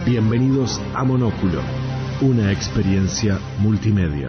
Bienvenidos a Monóculo, una experiencia multimedia.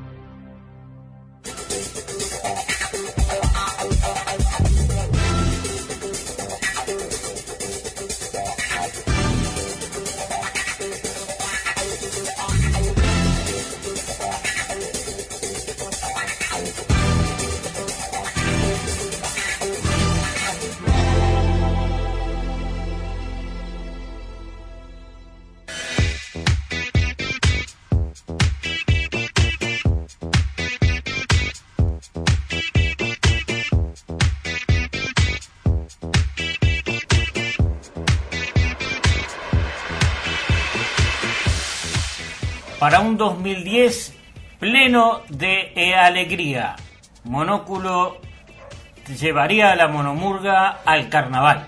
Para un 2010 pleno de alegría, Monóculo llevaría a la monomurga al carnaval.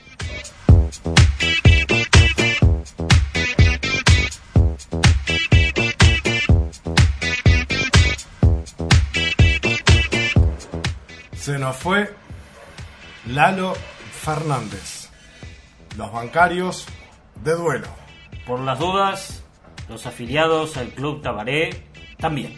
Se nos fue Lalo Fernández. Los bancarios de duelo. Por las dudas, los afiliados al Club Tabaré también.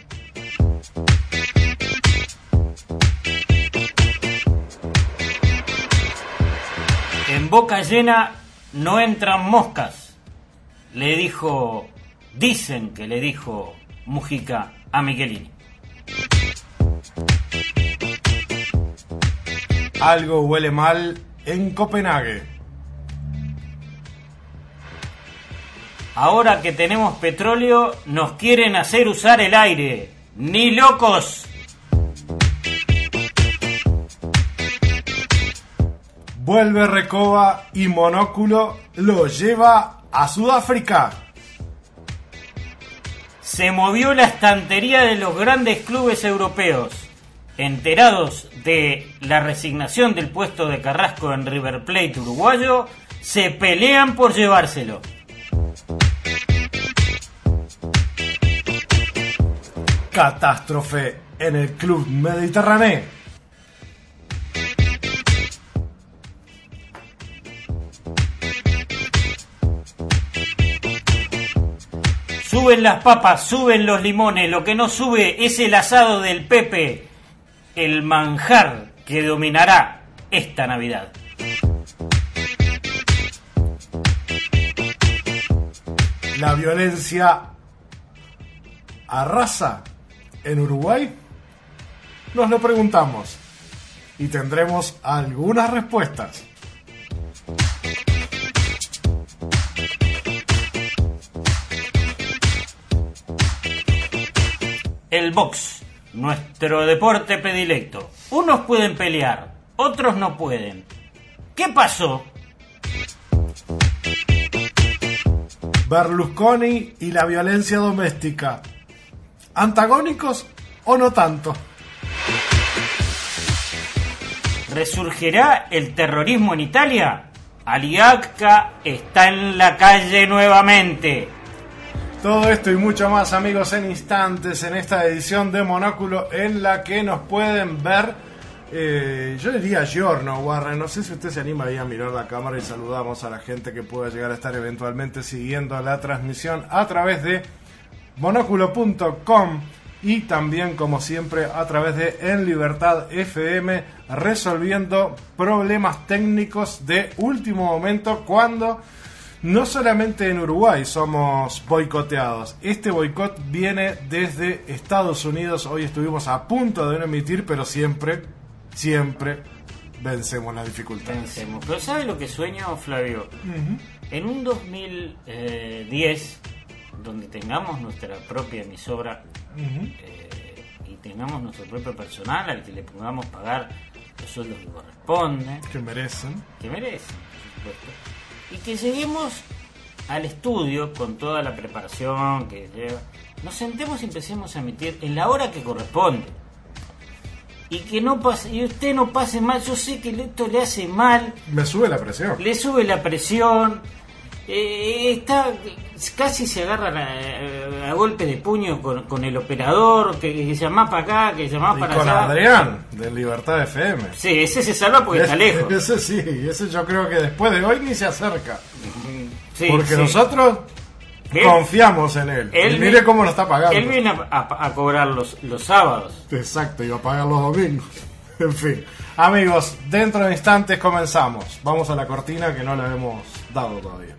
En boca llena no entran moscas, dicen que le dijo Mujica a Michelini. Algo huele mal en Copenhague. Ahora que tenemos petróleo, nos quieren hacer usar el aire. ¡Ni locos! Vuelve Recoba y Monóculo lo lleva a Sudáfrica. Se movió la estantería de los grandes clubes europeos. Enterados de la resignación del puesto de Carrasco en River Plate uruguayo, se pelean por llevárselo. Catástrofe en el Club Mediterráneo. Suben las papas, suben los limones, lo que no sube es el asado del Pepe, el manjar que dominará esta Navidad. La violencia arrasa en Uruguay. Nos lo preguntamos y tendremos algunas respuestas. El box, nuestro deporte predilecto. Unos pueden pelear, otros no pueden. ¿Qué pasó? Berlusconi y la violencia doméstica. ¿Antagónicos o no tanto? ¿Resurgirá el terrorismo en Italia? Aliaca está en la calle nuevamente. Todo esto y mucho más, amigos, en instantes en esta edición de Monóculo, en la que nos pueden ver, yo diría giorno, Warren, no sé si usted se anima ahí a mirar la cámara y saludamos a la gente que pueda llegar a estar eventualmente siguiendo la transmisión a través de monoculo.com y también, como siempre, a través de En Libertad FM, resolviendo problemas técnicos de último momento cuando no solamente en Uruguay somos boicoteados. Este boicot viene desde Estados Unidos. Hoy estuvimos a punto de no emitir, pero siempre vencemos las dificultades. Pero ¿sabe lo que sueño, Flavio? En un 2010, donde tengamos nuestra propia emisora y tengamos nuestro propio personal al que le podamos pagar los sueldos que corresponden, que merecen, por supuesto, y que lleguemos al estudio con toda la preparación que lleva, nos sentemos y empecemos a emitir en la hora que corresponde, y que no pase, y usted no pase mal. Yo sé que esto le hace mal, le sube la presión, está casi se agarra a golpe de puño con el operador, que llamás para acá, que llamás para allá. Con Adrián, de Libertad FM. Sí, ese se salva porque está lejos. Ese sí, ese yo creo que después de hoy ni se acerca. Sí, porque sí. nosotros confiamos en él. Y mire cómo lo está pagando. Él viene a cobrar los sábados. Exacto, y va a pagar los domingos. En fin, amigos, dentro de instantes comenzamos. Vamos a la cortina que no la hemos dado todavía.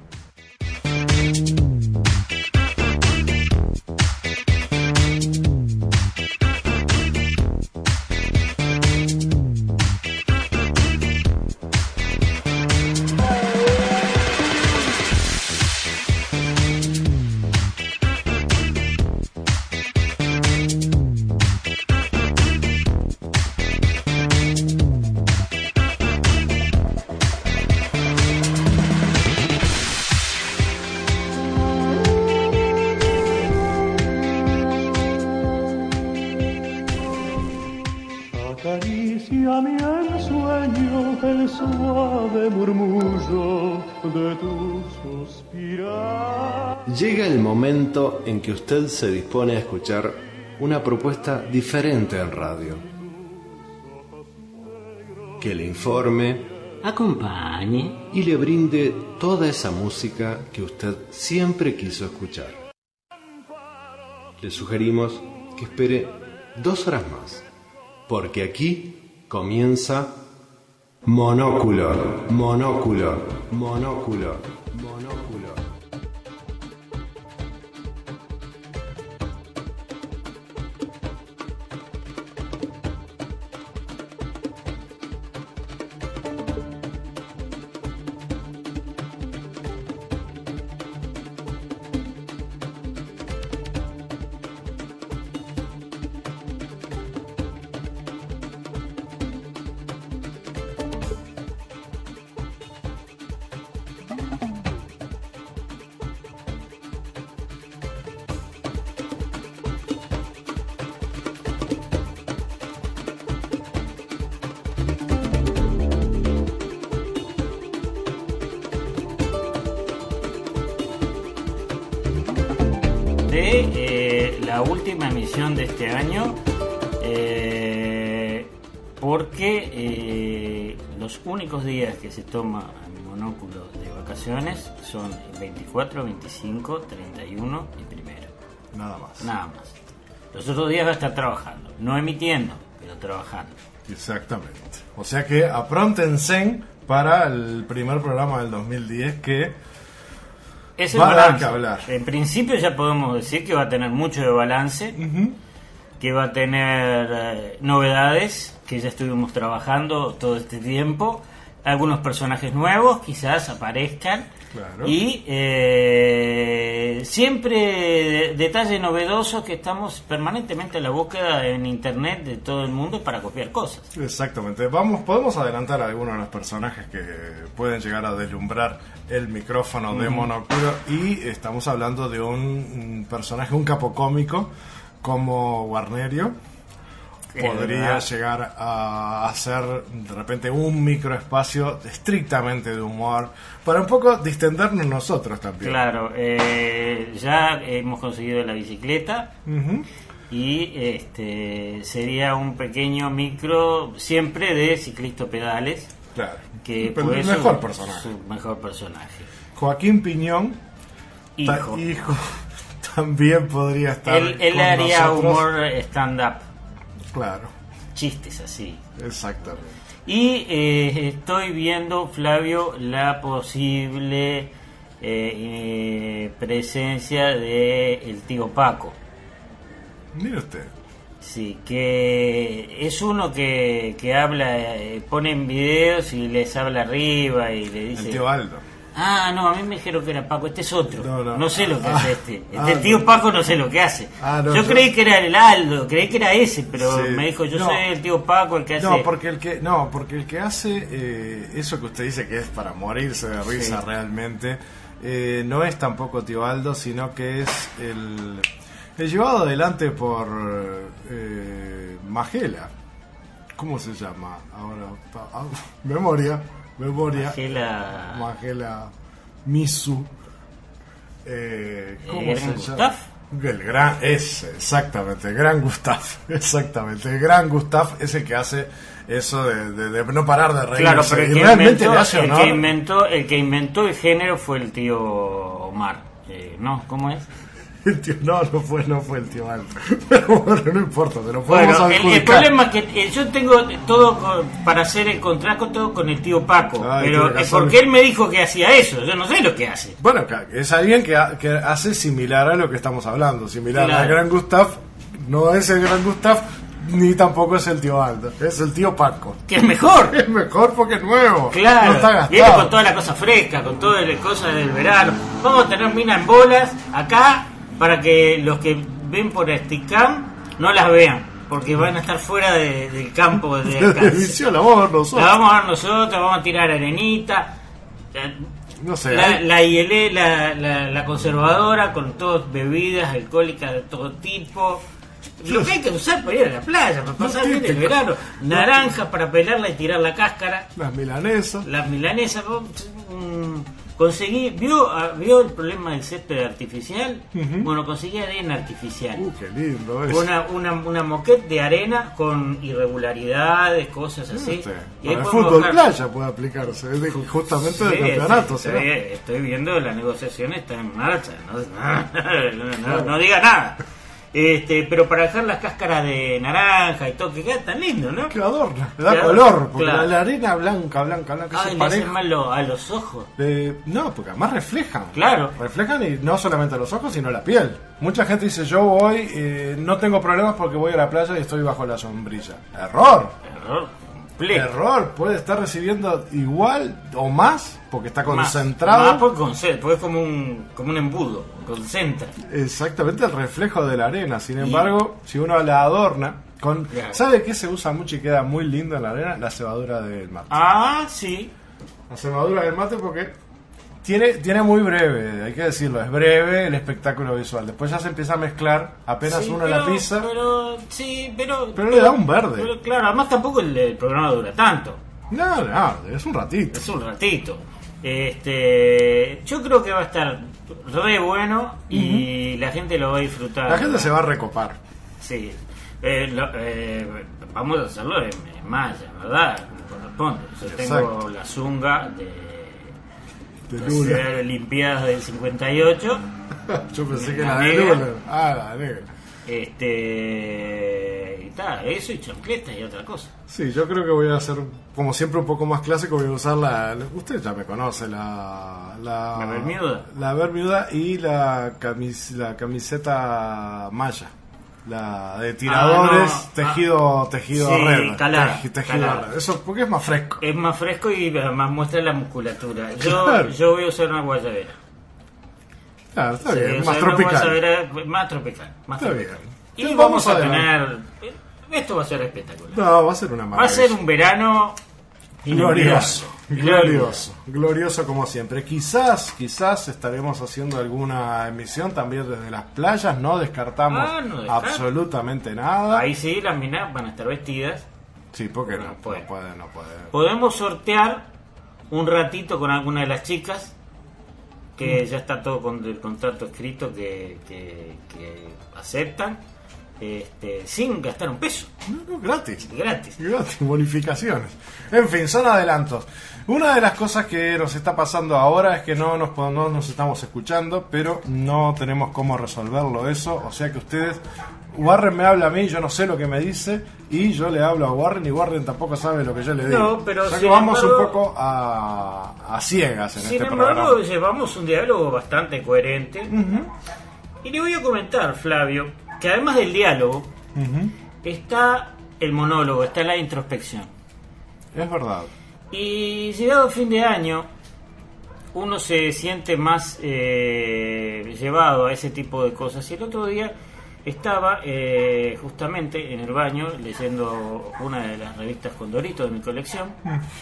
Acaricia mi ensueño el suave murmullo de tu suspirar. Llega el momento en que usted se dispone a escuchar una propuesta diferente en radio. Que le informe, acompañe y le brinde toda esa música que usted siempre quiso escuchar. Le sugerimos que espere 2 horas más, porque aquí comienza Monóculo, Monóculo, Monóculo, Monóculo. De la última emisión de este año, porque los únicos días que se toma el Monóculo de vacaciones son el 24, 25, 31 y 1. Nada más. Nada más. Los otros días va a estar trabajando, no emitiendo, pero trabajando. Exactamente. O sea que apróntense para el primer programa del 2010 que es el va a dar balance. que hablar. En principio ya podemos decir que va a tener mucho de balance, que va a tener novedades que ya estuvimos trabajando todo este tiempo, algunos personajes nuevos quizás aparezcan. Claro. Y siempre detalles novedosos que estamos permanentemente a la búsqueda en internet de todo el mundo para copiar cosas. Exactamente. Podemos adelantar algunos de los personajes que pueden llegar a deslumbrar el micrófono de Monóculo, y estamos hablando de un personaje, un capo cómico como Guarnerio. Podría llegar a hacer de repente un microespacio estrictamente de humor para un poco distendernos nosotros también. Claro, ya hemos conseguido la bicicleta y sería un pequeño micro siempre de ciclista pedales. Claro, que pero fue el mejor personaje. Su mejor personaje. Joaquín Piñón, hijo, también podría estar. Él haría nosotros. humor stand-up. Claro. Chistes así. Exactamente. Y estoy viendo, Flavio, la posible presencia de el tío Paco. Mire usted. Sí, que es uno que habla, pone en videos y les habla arriba y le dice... El tío Aldo. Ah, no, a mí me dijeron que era Paco, este es otro. No sé lo que hace este. El tío no. Paco no sé lo que hace. Yo creí que era el Aldo, creí que era ese, pero Sí. me dijo, yo soy el tío Paco, el que hace... Porque el que hace eso que usted dice que es para morirse de risa realmente, no es tampoco tío Aldo, sino que es el llevado adelante por Magela. ¿Cómo se llama? Ahora, memoria. Magela Misu. ¿Cómo se llama? Gustaf. El gran, exactamente, el gran Gustav, exactamente, el gran Gustav es el que hace eso de no parar de reírse. Claro, pero y realmente le hace honor. el que inventó el género fue el tío Omar, ¿no? ¿Cómo es? El tío, no fue el tío Alto. Pero bueno, no importa, te lo podemos Bueno, el adjudicar. problema es que yo tengo todo para hacer el contrato todo con el tío Paco, Ay, pero tiene que es porque hacerlo. él me dijo que hacía eso, yo no sé lo que hace. Bueno, es alguien que hace similar a lo que estamos hablando, similar Claro. al gran Gustav. No es el gran Gustav, ni tampoco es el tío Alto, es el tío Paco. Que es mejor. Es mejor porque es nuevo. Claro, No está gastado. viene con toda la cosa fresca, con toda la cosa del verano. Vamos a tener minas en bolas acá para que los que ven por Sticam no las vean, porque van a estar fuera del campo de La alcance. televisión la vamos a ver nosotros. La vamos a dar nosotros, vamos a tirar arenita. No sé. La ILE, la conservadora, con todas bebidas alcohólicas de todo tipo. Lo que hay que usar para ir a la playa, para pasar bien el verano. Naranja para pelarla y tirar la cáscara. Las milanesas. Las milanesas. Conseguí, ¿vio el problema del césped artificial? Bueno, conseguí arena artificial. Qué lindo eso. Una moquette de arena con irregularidades, cosas así. Sí. Y ahí Para el podemos fútbol bajar. playa puede aplicarse, justamente del campeonato. Estoy viendo la negociación está en marcha, no diga nada. Pero para dejar las cáscaras de naranja y todo, que queda tan lindo, ¿no? Que adorna, le da Claro, color, porque claro. la arena blanca, Ay, se le hace pareja. mal a los ojos. No, porque además reflejan. Claro. Reflejan y no solamente los ojos, sino la piel. Mucha gente dice, yo voy, no tengo problemas porque voy a la playa y estoy bajo la sombrilla. Error. Error, puede estar recibiendo igual o más porque está concentrado. Más porque es como un embudo, concentra. Exactamente el reflejo de la arena. Sin embargo, si uno la adorna con... Claro. ¿Sabe qué se usa mucho y queda muy lindo en la arena? La cebadura del mate. Ah, sí. La cebadura del mate porque tiene muy breve, hay que decirlo, es breve el espectáculo visual. Después ya se empieza a mezclar, apenas Sí, uno la pisa. Pero le da un verde. Pero claro, además tampoco el programa dura tanto. No, es un ratito. Es un ratito. Yo creo que va a estar re bueno y la gente lo va a disfrutar. La gente se va a recopar. Sí. Vamos a hacerlo en malla, ¿verdad? Como corresponde. Yo tengo Exacto. la zunga de Lula. las Olimpiadas del 58. Yo pensé que La la de negra. Lula. La negra. Y tal, eso y chancletas y otra cosa. Sí, yo creo que voy a hacer, como siempre, un poco más clásico. Voy a usar usted ya me conoce, la bermuda. La bermuda y la camiseta malla. La de tiradores, tejido sí, red. calada, Tejido calada. red. Eso porque es más fresco. Es más fresco y además muestra la musculatura. Claro. Yo voy a usar una guayabera. Claro, está Sí, bien, o más sea, una tropical. guayabera más tropical. Más Está tropical. bien. Y Sí, vamos a adelante. tener... Esto va a ser espectacular. No, va a ser una Va a maravilla. ser un verano Glorioso, inolvidable. glorioso como siempre. Quizás estaremos haciendo alguna emisión también desde las playas, no descartamos No descarto. absolutamente nada. Ahí sí, las minas van a estar vestidas. Sí, porque no puede. puede. Podemos sortear un ratito con alguna de las chicas, que ya está todo con el contrato escrito que aceptan, sin gastar un peso, No, gratis. gratis. Gratis, bonificaciones. En fin, son adelantos. Una de las cosas que nos está pasando ahora es que no nos estamos escuchando, pero no tenemos cómo resolverlo eso. O sea que ustedes, Warren me habla a mí, yo no sé lo que me dice, y yo le hablo a Warren y Warren tampoco sabe lo que yo le digo. No, pero o sea que sin vamos embargo- un poco a ciegas en Sin este embargo, programa. llevamos un diálogo bastante coherente. Y le voy a comentar, Flavio, que además del diálogo, está el monólogo, está la introspección. Es verdad. Y llegado fin de año, uno se siente más llevado a ese tipo de cosas. Y el otro día estaba justamente en el baño leyendo una de las revistas Condorito de mi colección.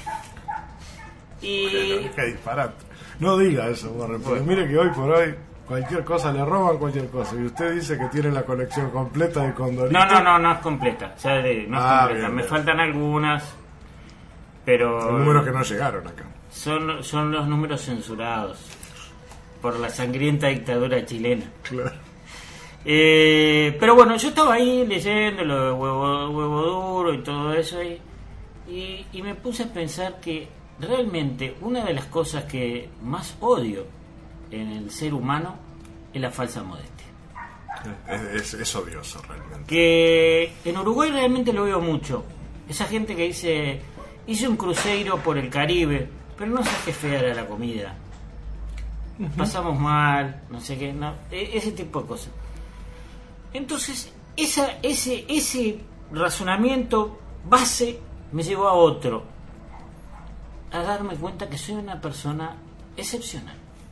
Y Qué disparate. No diga eso, Warren, porque mire que hoy por hoy cualquier cosa le roban, cualquier cosa. Y usted dice que tiene la colección completa de Condorito. no es completa. No es completa. Bien, Me bien. faltan algunas, pero Son números que no llegaron acá. son los números censurados por la sangrienta dictadura chilena. Claro. Pero bueno, yo estaba ahí leyendo lo de huevo duro y todo eso y me puse a pensar que realmente una de las cosas que más odio en el ser humano es la falsa modestia. Es odioso realmente. Que en Uruguay realmente lo veo mucho. Esa gente que dice, hice un crucero por el Caribe, pero no sé qué fea era la comida. Pasamos mal, no sé qué, no, ese tipo de cosas. Entonces, ese razonamiento base me llevó a otro, a darme cuenta que soy una persona excepcional.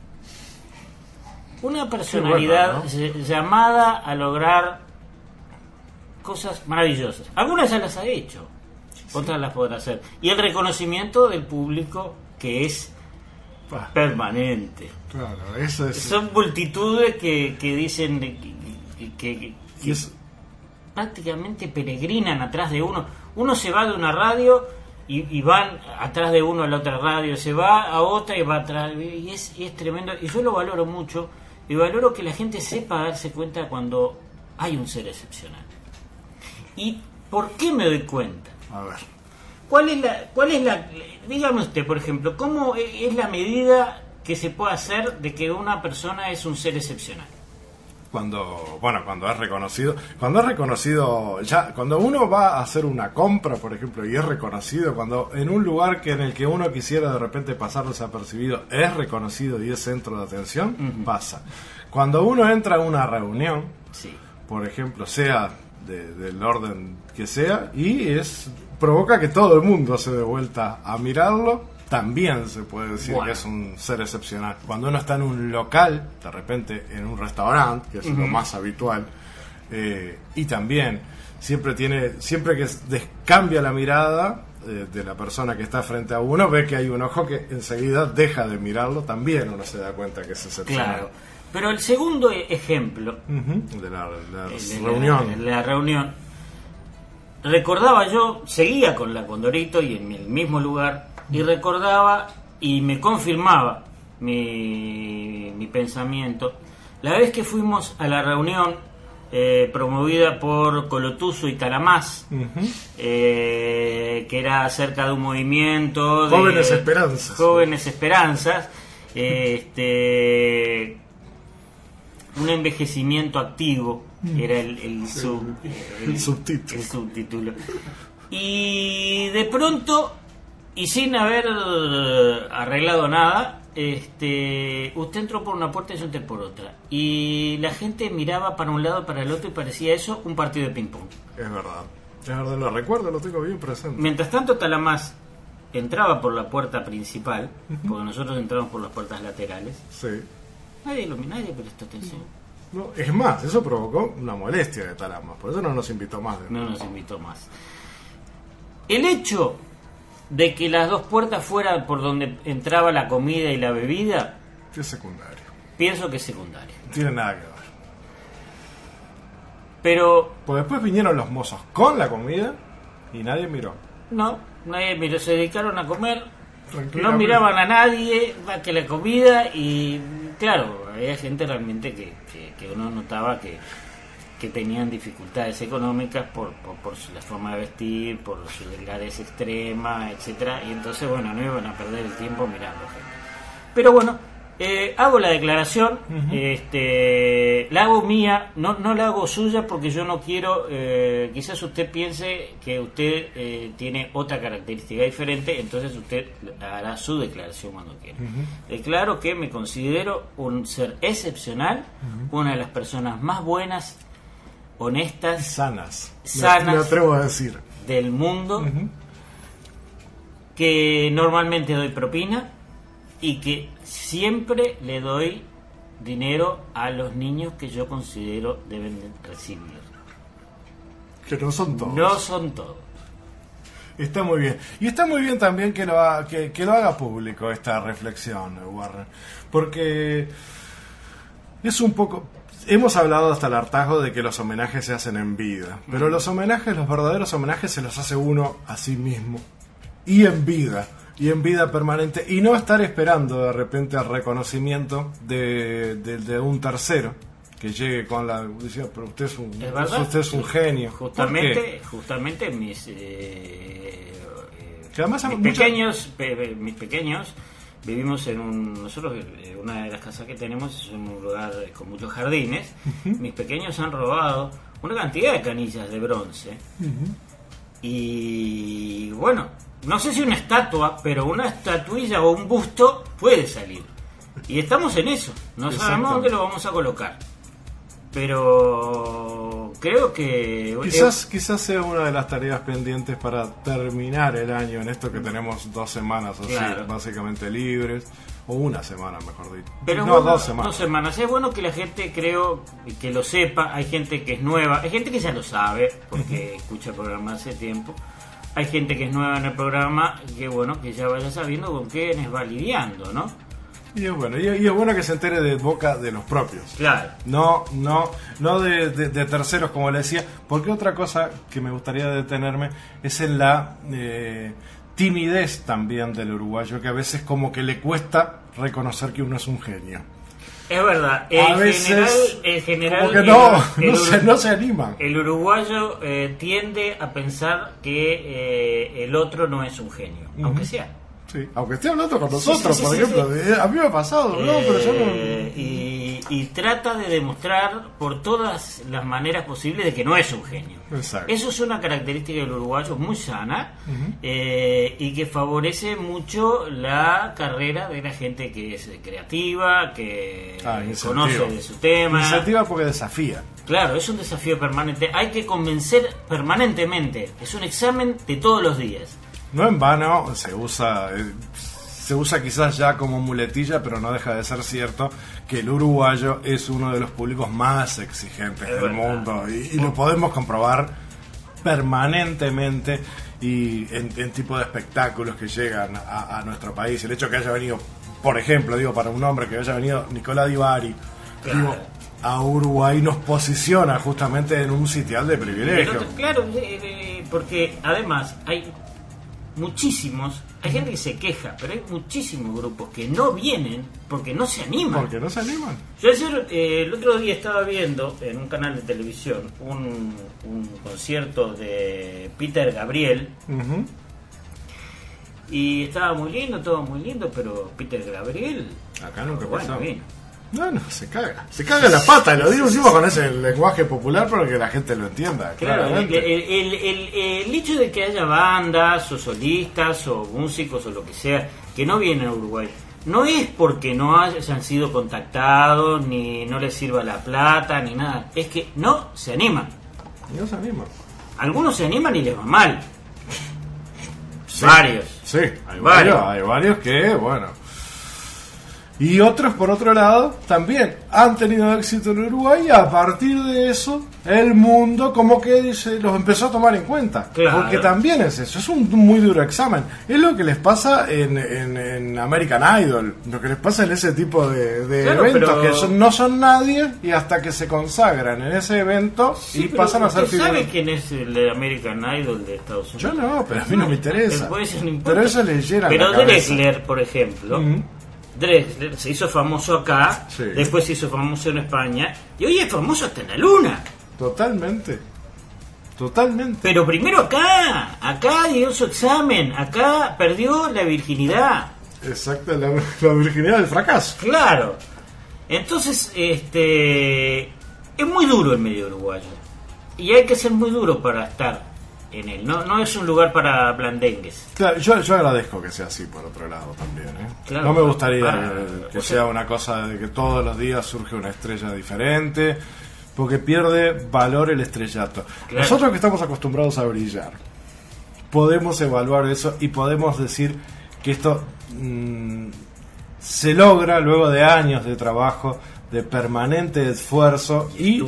Una personalidad llamada a lograr cosas maravillosas. Algunas ya las ha hecho, otras las podrá hacer. Y el reconocimiento del público que es permanente. Claro, eso es. Son multitudes que dicen que prácticamente peregrinan atrás de uno. Uno se va de una radio y van atrás de uno a la otra radio, se va a otra y va atrás, y es tremendo. Y yo lo valoro mucho, y valoro que la gente sepa darse cuenta cuando hay un ser excepcional. ¿Y por qué me doy cuenta? A ver. ¿Cuál es la dígame usted, por ejemplo, cómo es la medida que se puede hacer de que una persona es un ser excepcional? Cuando es reconocido, cuando uno va a hacer una compra, por ejemplo, y es reconocido, cuando en un lugar en el que uno quisiera de repente pasar desapercibido es reconocido y es centro de atención, pasa. Cuando uno entra a una reunión, por ejemplo, sea del orden que sea, y provoca que todo el mundo se dé vuelta a mirarlo, también se puede decir que es un ser excepcional. Cuando uno está en un local, de repente en un restaurante, que es lo más habitual, y también siempre que cambia la mirada de la persona que está frente a uno, ve que hay un ojo que enseguida deja de mirarlo, también uno se da cuenta que es excepcional. Claro. Pero el segundo ejemplo de la reunión, recordaba, yo seguía con la Condorito y en el mismo lugar, y recordaba y me confirmaba mi pensamiento la vez que fuimos a la reunión promovida por Colotuso y Talamás, que era acerca de un movimiento de Jóvenes Esperanzas, un envejecimiento activo, era el subtítulo. Y de pronto, y sin haber arreglado nada, usted entró por una puerta y yo entré por otra. Y la gente miraba para un lado, para el otro, y parecía eso un partido de ping-pong. Es verdad, lo recuerdo, lo tengo bien presente. Mientras tanto, Talamás entraba por la puerta principal, porque nosotros entramos por las puertas laterales. Sí. Nadie prestó atención. No, es más, eso provocó una molestia de Talamás, por eso no nos invitó más. El hecho de que las dos puertas fueran por donde entraba la comida y la bebida, es secundario. Pienso que es secundario. No tiene nada que ver. Pero pues después vinieron los mozos con la comida y nadie miró. No, nadie miró, se dedicaron a comer, no miraban a nadie más que la comida, y claro, había gente realmente que uno notaba que tenían dificultades económicas por la forma de vestir, por su delgadez extrema, etcétera, y entonces bueno, no iban a perder el tiempo mirando gente. Pero bueno, hago la declaración, la hago mía, no la hago suya, porque yo no quiero, quizás usted piense que usted tiene otra característica diferente, entonces usted hará su declaración cuando quiera. Declaro que me considero un ser excepcional, una de las personas más buenas, honestas, sanas, me atrevo a decir, del mundo, que normalmente doy propina y que siempre le doy dinero a los niños que yo considero deben recibir. Que no son todos. No son todos. Está muy bien. Y está muy bien también que lo haga público esta reflexión, Warren. Porque es un poco... Hemos hablado hasta el hartazgo de que los homenajes se hacen en vida. Pero los verdaderos homenajes se los hace uno a sí mismo. Y en vida permanente, y no estar esperando de repente el reconocimiento de un tercero, que llegue con la... Decía, pero usted es un, ¿Es verdad? usted es un genio. Justamente mis Que además hay mis mucha- pequeños vivimos nosotros una de las casas que tenemos es un lugar con muchos jardines. Mis pequeños han robado una cantidad de canillas de bronce y bueno, no sé si una estatua, pero una estatuilla o un busto puede salir y estamos en eso, no sabemos dónde lo vamos a colocar, pero creo que Quizás sea una de las tareas pendientes para terminar el año en esto que tenemos 2 semanas así, Claro. básicamente libres, o una semana mejor dicho. Pero no, bueno, 2 semanas. 2 semanas. Es bueno que la gente, creo, que lo sepa. Hay gente que es nueva, hay gente que ya lo sabe, porque escucha el programa hace tiempo. Hay gente que es nueva en el programa, y que bueno, que ya vaya sabiendo con quiénes va lidiando, ¿no? Y es bueno, y es bueno que se entere de boca de los propios. Claro. No de terceros, como le decía, porque otra cosa que me gustaría detenerme es en la timidez también del uruguayo, que a veces como que le cuesta reconocer que uno es un genio. Es verdad. A veces En general como que no se animan. El uruguayo tiende a pensar que el otro no es un genio, aunque sea. Sí, aunque esté hablando con nosotros, sí, por sí, ejemplo. A mí me ha pasado, no, pero yo no... y trata de demostrar por todas las maneras posibles de que no es un genio. Exacto. Eso es una característica del uruguayo muy sana y que favorece mucho la carrera de la gente que es creativa, que conoce de su tema. Iniciativa porque desafía. Claro, es un desafío permanente. Hay que convencer permanentemente. Es un examen de todos los días. No en vano se usa quizás ya como muletilla, pero no deja de ser cierto que el uruguayo es uno de los públicos más exigentes del mundo y lo podemos comprobar permanentemente y en tipo de espectáculos que llegan a nuestro país. El hecho que haya venido, por ejemplo, para un hombre que haya venido Nicolás Di Bari, Claro. a Uruguay nos posiciona justamente en un sitial de privilegio. Claro, porque además hay gente que se queja, pero hay muchísimos grupos que no vienen porque no se animan. Porque no se animan. Yo ayer, el otro día estaba viendo en un canal de televisión un concierto de Peter Gabriel y estaba muy lindo, todo muy lindo, pero Peter Gabriel Acá nunca bueno, pasó. vino. No, se caga la pata, y lo digo encima con ese lenguaje popular para que la gente lo entienda. Claro, claramente. el hecho de que haya bandas o solistas o músicos o lo que sea que no vienen a Uruguay no es porque no hayan sido contactados ni no les sirva la plata ni nada, es que no se animan. No se animan. Algunos se animan y les va mal. Varios. Sí, hay varios que, bueno. Y otros, por otro lado, también han tenido éxito en Uruguay y a partir de eso el mundo como que los empezó a tomar en cuenta. Claro. Porque también es eso, es un muy duro examen. Es lo que les pasa en American Idol, lo que les pasa en ese tipo de Claro, eventos, pero... que no son nadie y hasta que se consagran en ese evento y pasan a ser ¿usted sabe figuras. quién es el de American Idol de Estados Unidos? Yo no, pero a mí no me interesa. Pues eso no importa. Pero eso le llena Pero la cabeza. Drexler, por ejemplo, Drexler se hizo famoso acá, Sí. después se hizo famoso en España y hoy es famoso hasta en la luna. Totalmente. Pero primero acá dio su examen, acá perdió la virginidad. Exacto, la virginidad del fracaso. Claro. Entonces, es muy duro el medio uruguayo. Y hay que ser muy duro para estar en él. No es un lugar para blandengues. Claro, yo agradezco que sea así por otro lado también, ¿eh? Claro. No me gustaría que O sea, sea una cosa de que todos los días surge una estrella diferente, porque pierde valor el estrellato. Claro. Nosotros que estamos acostumbrados a brillar, podemos evaluar eso y podemos decir que esto se logra luego de años de trabajo, de permanente esfuerzo y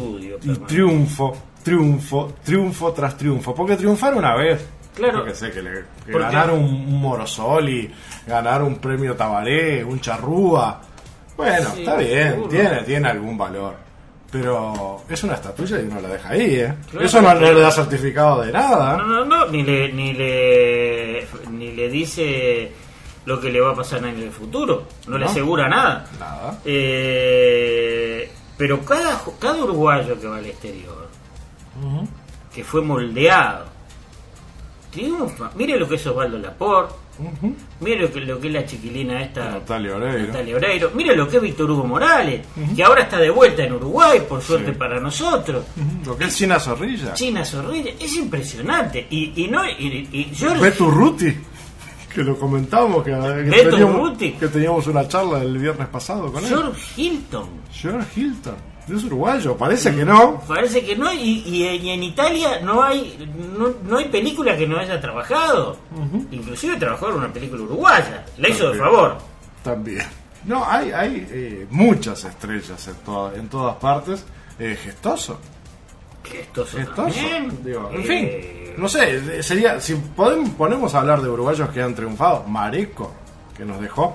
triunfo tras triunfo. Porque triunfar una vez, claro, yo que sé, que ganar un Morosoli, ganar un premio Tabaré, un Charrúa, bueno, sí, está bien, seguro. tiene algún valor. Pero es una estatuilla y uno la deja ahí, ¿eh? Claro, Eso no claro. le da certificado de nada. No, ni le dice lo que le va a pasar en el futuro, no le asegura nada. Nada. Pero cada uruguayo que va al exterior, que fue moldeado, triunfa. Mire lo que es Osvaldo Laporte, mire lo que es la chiquilina esta, Natalia Oreiro. Mire lo que es Víctor Hugo Morales, que ahora está de vuelta en Uruguay, por suerte para nosotros. Lo que es China Zorrilla. Es impresionante. Y George Beto Urruti, que lo comentamos, que teníamos una charla el viernes pasado con él. George Hilton, es uruguayo, parece que no. Y en Italia no hay película que no haya trabajado. Inclusive trabajó en una película uruguaya, la hizo de favor. También. No, hay muchas estrellas en todas partes. Gestoso también. Digo, en fin, no sé, sería, si ponemos a hablar de uruguayos que han triunfado, Mareco, que nos dejó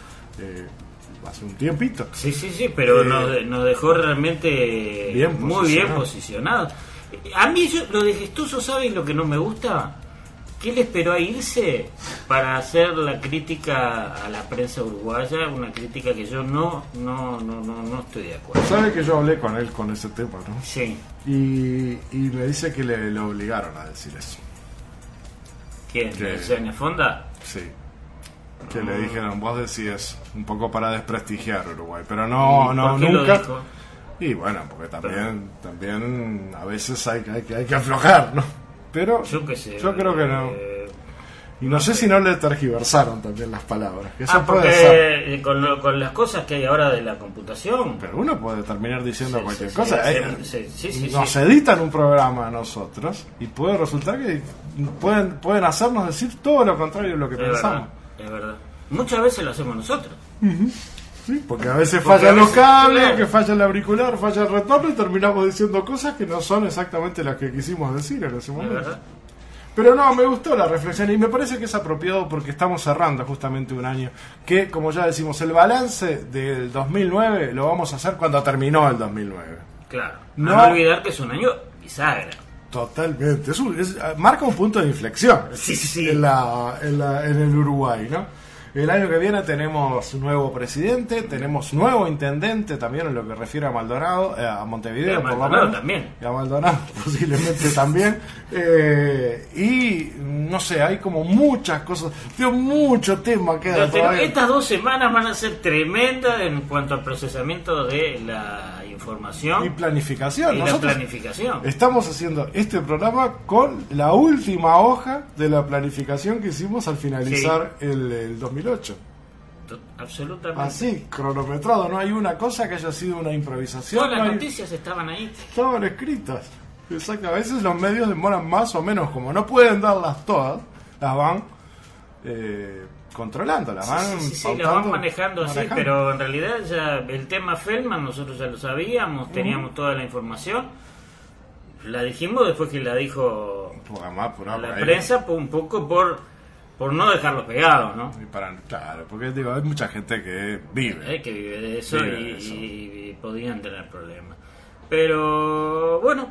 hace un tiempito. Sí, pero nos dejó realmente muy bien posicionados. A mí lo de Gestoso, ¿saben lo que no me gusta? Que él esperó a irse para hacer la crítica a la prensa uruguaya, una crítica que yo no estoy de acuerdo. ¿Sabe que yo hablé con él con ese tema, no? Sí. Y me dice que le obligaron a decir eso. ¿Quién? ¿Eugenia Fonda? Sí. Que le dijeron, vos decís un poco para desprestigiar Uruguay, pero no nunca. Y bueno, porque también a veces hay que aflojar, ¿no? Pero yo creo que no. Y no sé si no le tergiversaron también las palabras. Que eso puede ser. Con las cosas que hay ahora de la computación. Pero uno puede terminar diciendo cualquier cosa. Sí, nos editan un programa a nosotros y puede resultar que pueden hacernos decir todo lo contrario de lo que pensamos. Es verdad. Muchas veces lo hacemos nosotros. Sí, porque a veces fallan los cables, que falla el auricular, falla el retorno y terminamos diciendo cosas que no son exactamente las que quisimos decir en ese momento. Pero no, me gustó la reflexión y me parece que es apropiado porque estamos cerrando justamente un año que, como ya decimos, el balance del 2009 lo vamos a hacer cuando terminó el 2009. Claro, no olvidar que es un año bisagra. Totalmente, marca un punto de inflexión en el Uruguay, ¿no? El año que viene tenemos nuevo presidente, tenemos nuevo intendente también en lo que refiere a Maldonado, a Montevideo, por lo menos. También. Y a Maldonado posiblemente también. Y no sé, hay como muchas cosas, mucho tema queda todavía. Estas 2 semanas van a ser tremendas en cuanto al procesamiento de la información y planificación. Nosotros estamos haciendo este programa con la última hoja de la planificación que hicimos al finalizar el 2008. Absolutamente. Así, cronometrado, no hay una cosa que haya sido una improvisación. Todas las noticias estaban ahí. Estaban escritas. Exacto. A veces los medios demoran más o menos, como no pueden darlas todas, las van controlando, las van las van manejando así, pero en realidad ya el tema Feldman nosotros ya lo sabíamos, teníamos toda la información, la dijimos después que la dijo la prensa, un poco por no dejarlo pegado, ¿no? Claro, porque digo, hay mucha gente que vive de eso y podían tener problemas. Pero bueno,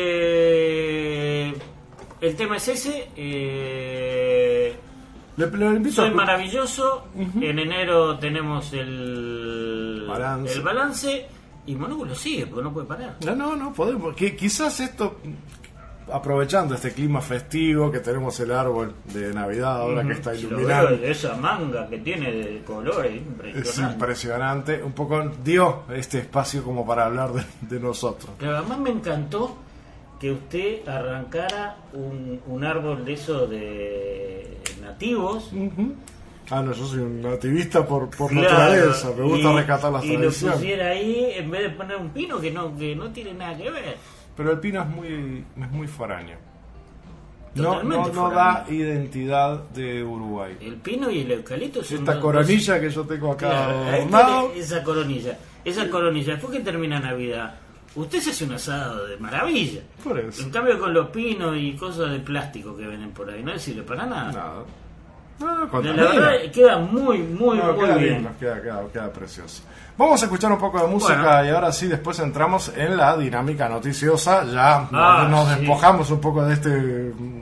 el tema es ese. Soy maravilloso. En enero tenemos el balance y Monóculo sigue, porque no puede parar. No podemos. Quizás esto, aprovechando este clima festivo, que tenemos el árbol de Navidad ahora que está iluminado. Esa manga que tiene de colores, es impresionante. Un poco dio este espacio como para hablar de nosotros. Pero además me encantó que usted arrancara un árbol de esos de nativos. No, yo soy un nativista por naturaleza, me gusta rescatar las tradiciones. Y lo pusiera ahí en vez de poner un pino que no tiene nada que ver. Pero el pino es muy foráneo. No da identidad de Uruguay. El pino y el eucalipto son esta coronilla que yo tengo acá adornado. Esa coronilla. Después que termina Navidad, usted se hace un asado de maravilla. Por eso. En cambio con los pinos y cosas de plástico que venden por ahí, no sirve para nada. La verdad queda muy bien. Queda precioso. Vamos a escuchar un poco de música y ahora sí, después entramos en la dinámica noticiosa. Ya nos despojamos un poco de este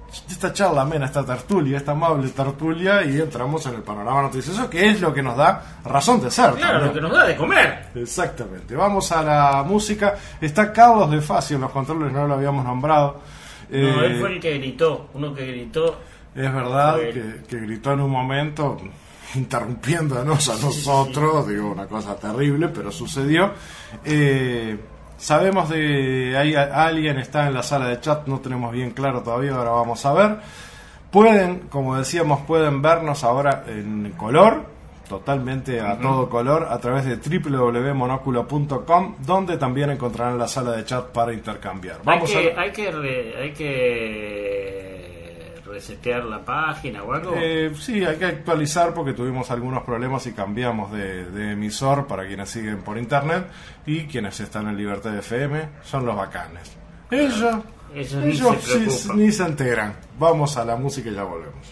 esta charla amena, esta tertulia, esta amable tertulia, y entramos en el panorama noticioso, que es lo que nos da razón de ser. Claro, también. lo que nos da de comer. Exactamente. Vamos a la música. Está Carlos de Facio en los controles, no lo habíamos nombrado. No, él fue el que gritó, uno que gritó. Es verdad fue que gritó en un momento, interrumpiéndonos a nosotros, digo, una cosa terrible, pero sucedió. Sabemos de alguien está en la sala de chat, no tenemos bien claro todavía, ahora vamos a ver. Pueden, como decíamos, pueden vernos ahora en color, totalmente a todo color, a través de www.monoculo.com, donde también encontrarán la sala de chat para intercambiar. Hay que resetear la página o algo. Sí, hay que actualizar porque tuvimos algunos problemas y cambiamos de emisor para quienes siguen por internet, y quienes están en Libertad FM son los bacanes. Ellos ni se enteran. Vamos a la música y ya volvemos.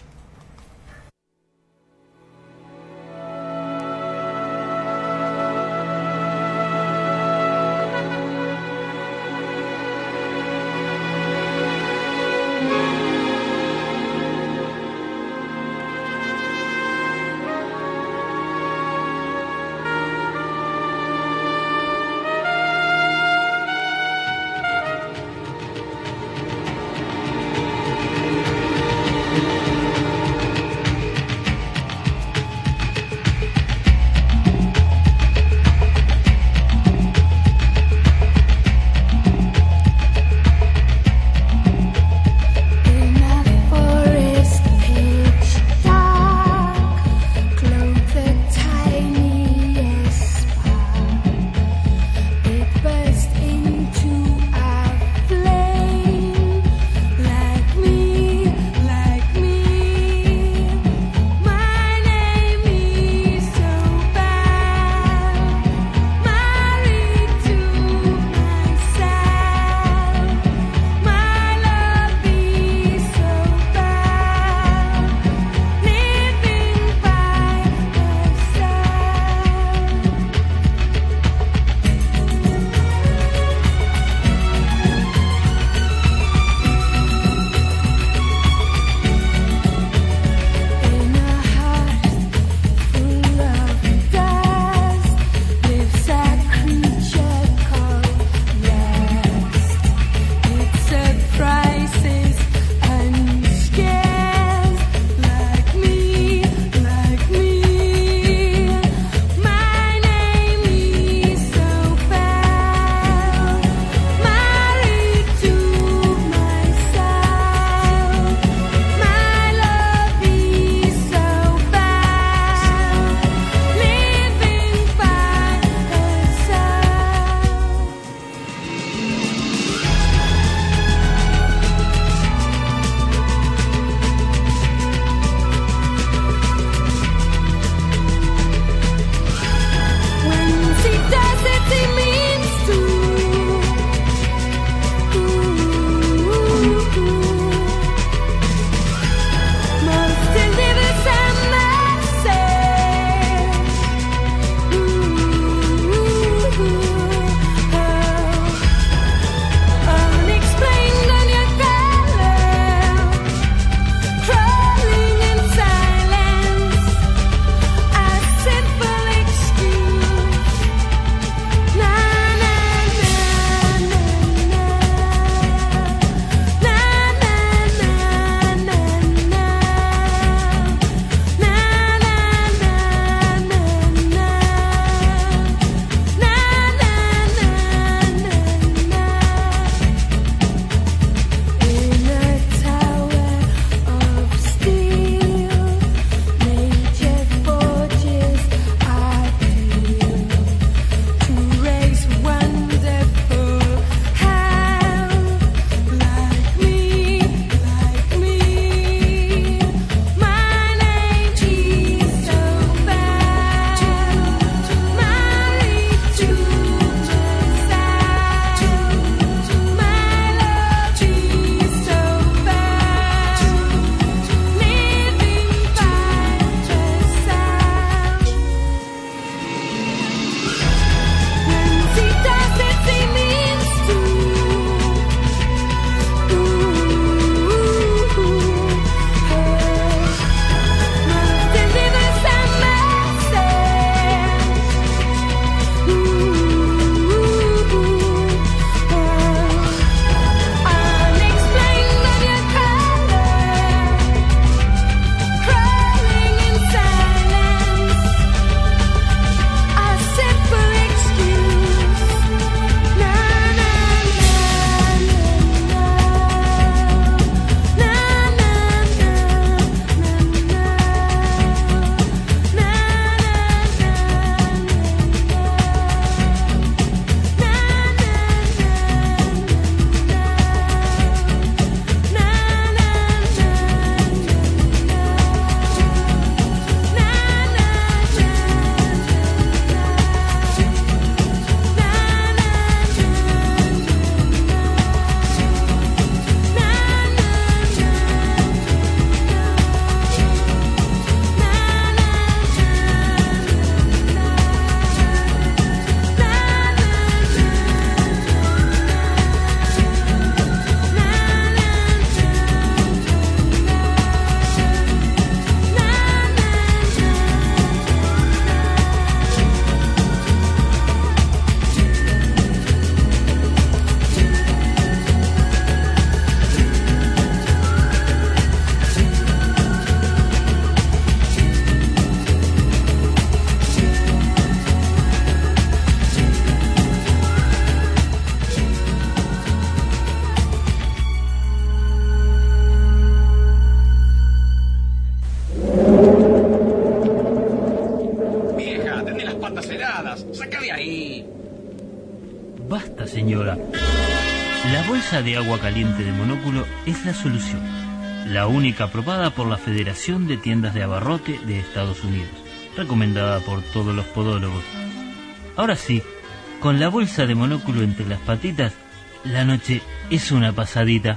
Basta, señora. La bolsa de agua caliente de Monóculo es la solución. La única aprobada por la Federación de Tiendas de Abarrote de Estados Unidos. Recomendada por todos los podólogos. Ahora sí, con la bolsa de Monóculo entre las patitas, la noche es una pasadita.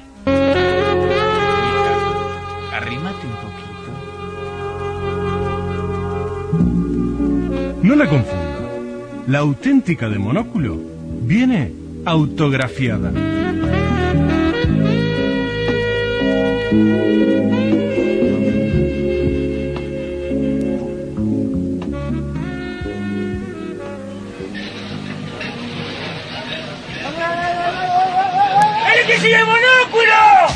Arrímate un poquito. No la confunda. La auténtica de Monóculo viene autografiada. ¡El que sigue Monóculo!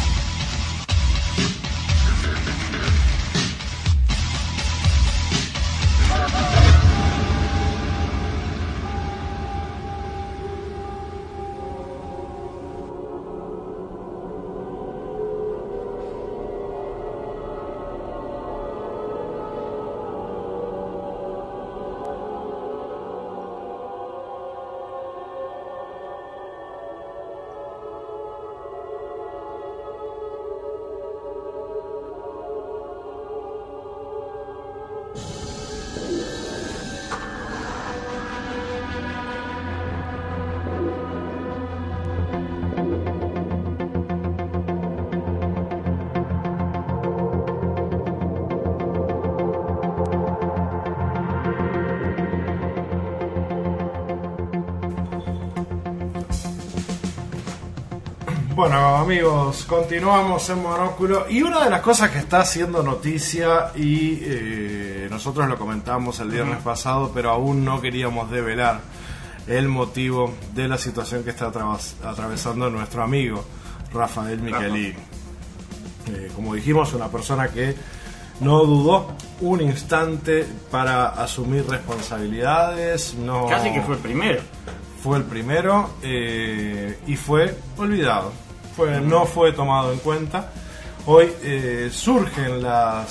Bueno, amigos, continuamos en Monóculo. Y una de las cosas que está haciendo noticia, y nosotros lo comentamos el viernes pasado, pero aún no queríamos develar el motivo de la situación que está atravesando nuestro amigo Rafael Michelini. Como dijimos, una persona que no dudó un instante para asumir responsabilidades. No, casi que fue el primero. Fue el primero y fue olvidado. No fue tomado en cuenta. Hoy surgen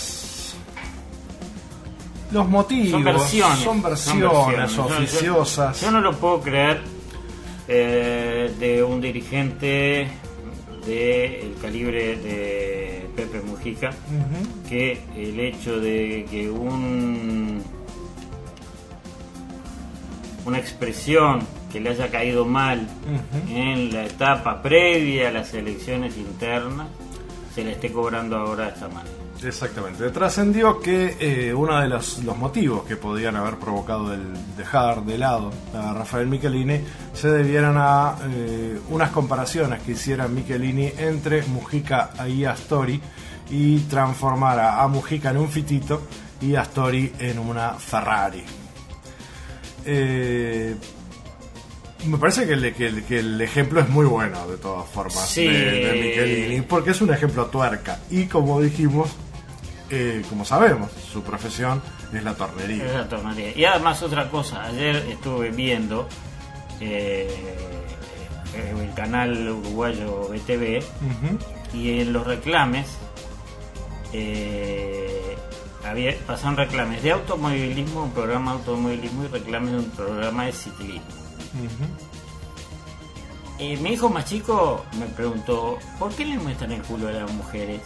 los motivos. Son versiones oficiosas. Yo no lo puedo creer de un dirigente del calibre de Pepe Mujica, que el hecho de que una expresión que le haya caído mal en la etapa previa a las elecciones internas se le esté cobrando ahora de esta manera. Exactamente. Trascendió que uno de los motivos que podían haber provocado el dejar de lado a Rafael Michelini se debieran a unas comparaciones que hiciera Michelini entre Mujica y Astori, y transformara a Mujica en un fitito y a Astori en una Ferrari. Me parece que el ejemplo es muy bueno, de todas formas, sí, de Michelini, porque es un ejemplo tuerca. Y como dijimos, como sabemos, su profesión es la tornería. Es la tornería. Y además otra cosa, ayer estuve viendo el canal uruguayo BTV, y en los reclames pasaron reclames de automovilismo, un programa de automovilismo, y reclames de un programa de ciclismo. Mi hijo más chico me preguntó: ¿por qué le muestran el culo a las mujeres?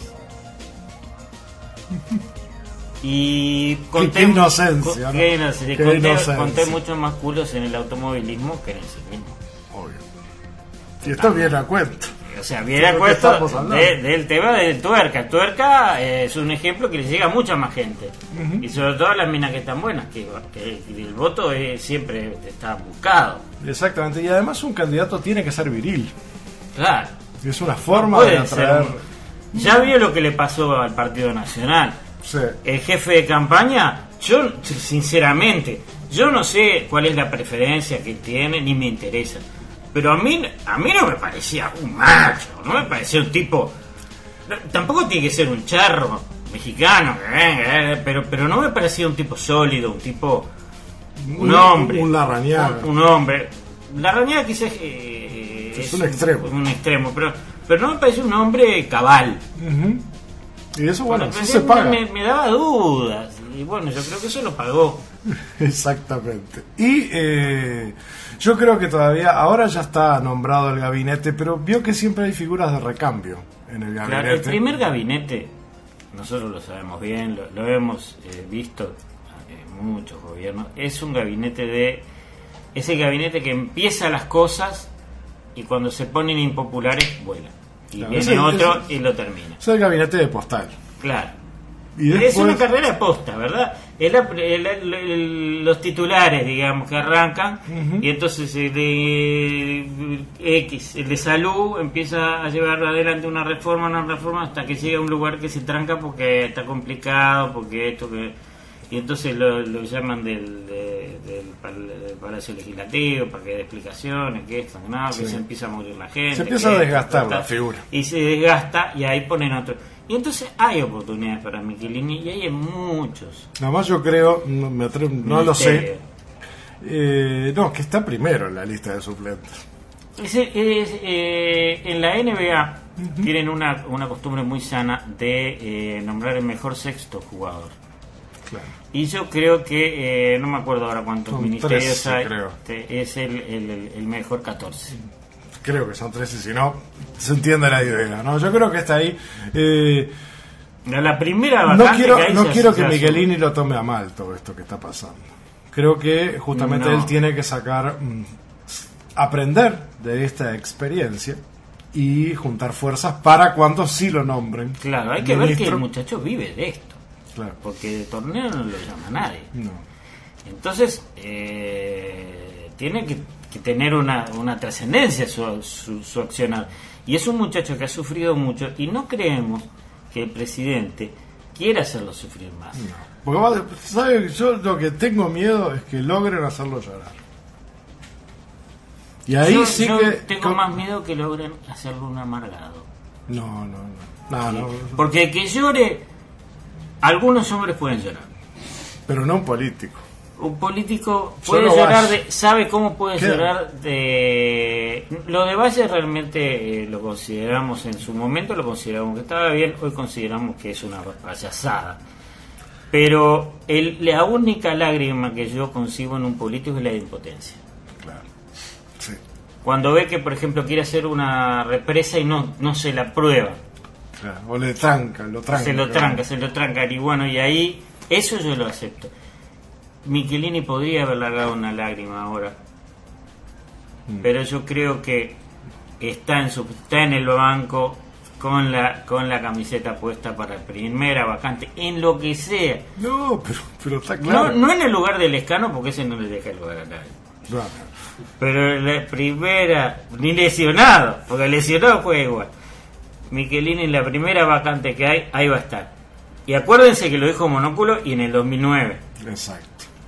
Y conté, qué inocencia, ¿no? Conté muchos más culos en el automovilismo que en el ciclismo. Obvio. Y esto viene a cuento. O sea, viene a cuento del tema del tuerca. Tuerca es un ejemplo que le llega a mucha más gente. Y sobre todo a las minas que están buenas, que el voto siempre está buscado. Exactamente, y además un candidato tiene que ser viril. Claro. Es una forma de atraer. Ya vio lo que le pasó al Partido Nacional. Sí. El jefe de campaña, yo sinceramente, yo no sé cuál es la preferencia que tiene, ni me interesa. Pero a mí no me parecía un macho, no me parecía un tipo. Tampoco tiene que ser un charro mexicano, pero no me parecía un tipo sólido, un tipo. Un hombre. Un Larrañaga. Un hombre. Larrañaga quizás es un extremo. Un extremo, pero no me parecía un hombre cabal. Y eso, bueno, eso se paga. Me daba dudas. Y bueno, yo creo que eso lo pagó. Exactamente. Y yo creo que todavía, ahora ya está nombrado el gabinete, pero vio que siempre hay figuras de recambio en el gabinete. Claro, el primer gabinete, nosotros lo sabemos bien, lo hemos visto en muchos gobiernos, es un gabinete es el gabinete que empieza las cosas y cuando se ponen impopulares vuelan. Y claro, viene otro y lo termina. Es el gabinete de postal. Claro. Y después, es una carrera de posta, ¿verdad? Es los titulares, digamos, que arrancan, y entonces el de salud empieza a llevar adelante una reforma hasta que llega a un lugar que se tranca porque está complicado, porque esto y entonces lo llaman del Palacio Legislativo para que dé explicaciones, que esto, ¿no? Que se empieza a morir la gente, se empieza a desgastar la figura y se desgasta y ahí ponen otro. Y entonces hay oportunidades para Michelini y hay muchos. Nada más yo creo, no lo sé, no, que está primero en la lista de suplentes. En la NBA tienen una costumbre muy sana de nombrar el mejor sexto jugador. Claro. Y yo creo que, no me acuerdo ahora cuántos son ministerios 13, hay, creo. Es el mejor 14. Creo que son 13, si no, se entiende la idea, ¿no? Yo creo que está ahí. La primera vacante no quiero que Michelini lo tome a mal todo esto que está pasando. Creo que justamente él tiene que aprender de esta experiencia y juntar fuerzas para cuando sí lo nombren. Claro, hay que ver que el muchacho vive de esto. Claro. Porque de torneo no lo llama nadie. No. Entonces, tiene que tener una trascendencia su accionar. Y es un muchacho que ha sufrido mucho y no creemos que el presidente quiera hacerlo sufrir más. No. Porque, ¿sabes? Yo lo que tengo miedo es que logren hacerlo llorar. Y ahí yo que tengo más miedo que logren hacerlo un amargado. No. Porque que llore, algunos hombres pueden llorar, pero no un político. Un político puede llorar sabe cómo puede llorar de lo de Valle. Realmente lo consideramos en su momento, lo consideramos que estaba bien, hoy consideramos que es una payasada. Pero la única lágrima que yo consigo en un político es la de impotencia. Claro. Sí. Cuando ve que, por ejemplo, quiere hacer una represa y no se la prueba. Claro. O le trancan, se lo trancan, y bueno, y ahí eso yo lo acepto. Michelini podría haber largado una lágrima ahora, pero yo creo que está en el banco con la camiseta puesta para primera vacante, en lo que sea. No, pero está claro. No en el lugar del Lescano, porque ese no le deja el lugar a nadie. Claro. Pero en la primera, ni lesionado, porque lesionado fue igual. Michelini en la primera vacante que hay, ahí va a estar. Y acuérdense que lo dijo Monóculo y en el 2009. Exacto.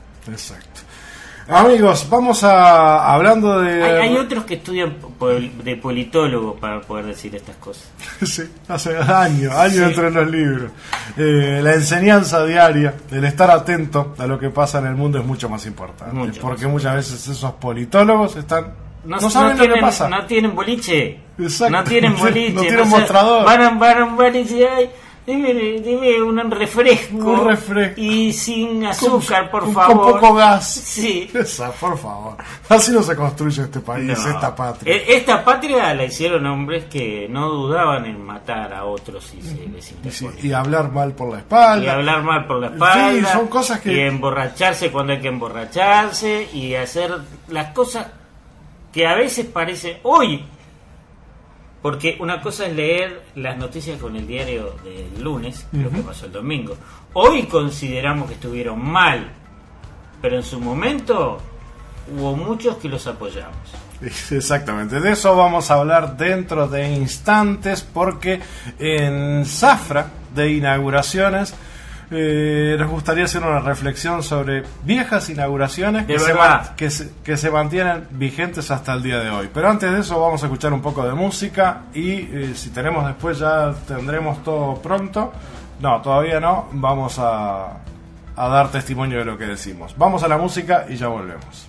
Amigos, vamos hablando de... Hay otros que estudian de politólogo para poder decir estas cosas. Sí, hace años sí. Entre los libros. La enseñanza diaria, el estar atento a lo que pasa en el mundo es mucho más importante. Porque muchas veces esos politólogos no saben lo que pasa. No tienen boliche. Exacto. No tienen boliche. No tienen mostrador. Van a un boliche y dime un refresco. Y sin azúcar, por favor. Con poco gas. Sí. Por favor. Así no se construye este país, esta patria. Esta patria la hicieron hombres que no dudaban en matar a otros si se les interponía. Y hablar mal por la espalda. Sí, son cosas que... Y emborracharse cuando hay que emborracharse. Y hacer las cosas que a veces parece hoy. Porque una cosa es leer las noticias con el diario del lunes, lo que pasó el domingo. Hoy consideramos que estuvieron mal, pero en su momento hubo muchos que los apoyamos. Exactamente, de eso vamos a hablar dentro de instantes, porque en Zafra de inauguraciones nos gustaría hacer una reflexión sobre viejas inauguraciones que se mantienen vigentes hasta el día de hoy. Pero antes de eso vamos a escuchar un poco de música y si tenemos después ya tendremos todo pronto. No, todavía no. Vamos a dar testimonio de lo que decimos. Vamos a la música y ya volvemos.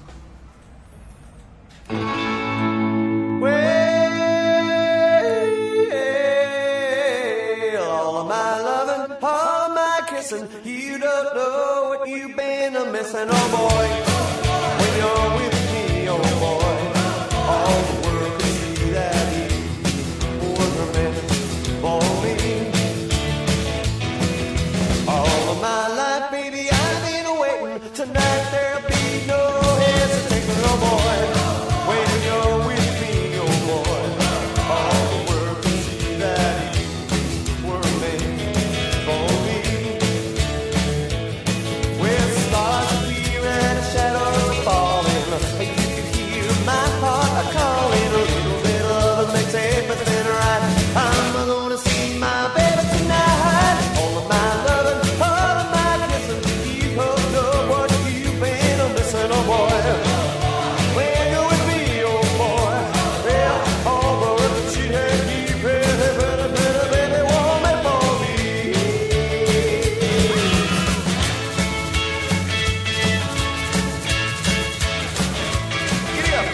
And you don't know I'm missing, oh boy. When you're with me, oh boy, all the world can see that you were meant for me. All of my life, baby, I've been waiting. Tonight there'll be no hesitation, oh boy. When you're with me, oh boy, all the world can see that you were meant for me. With stars appearing and shadows falling, you can hear my heart calling. A little bit of love makes everything right. I'm gonna see my baby tonight. All of my loving, all of my kissing, you don't know what you've been missing, oh boy. When you're with me, oh boy, well, all the world that she had, you better, baby, want me for me. Giddy up.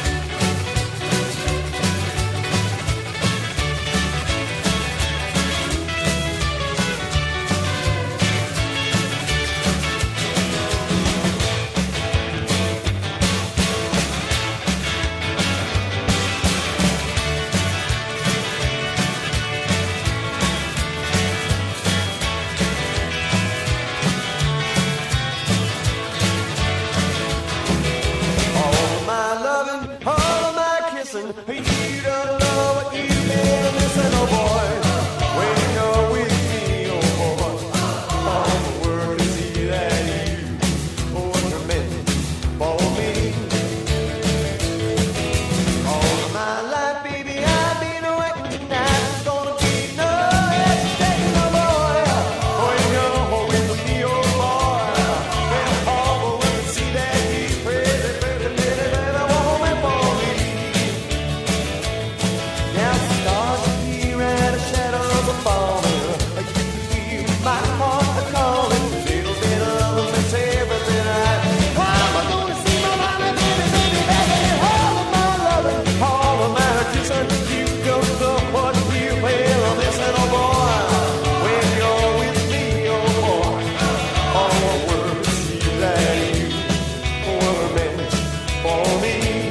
All of my loving, all of my kissing, you don't know what you've been missing, oh boy. When you're with me, oh boy, all the world can see that you were meant for me. All of my life, baby, I've been waiting tonight. There's gonna be no hesitation, oh boy. When you're with me, oh boy, then all the world can see that you pretty, want me for me. Now the stars appear and the shadows are falling. You can hear my heart calling. A little bit of love makes everything right. I'm gonna see my mama, baby, baby, baby. All of my loving, all of my kissing. You don't know what you feel. I'm missing, oh boy. When you're with me, oh boy, all the world can see that you were meant for me.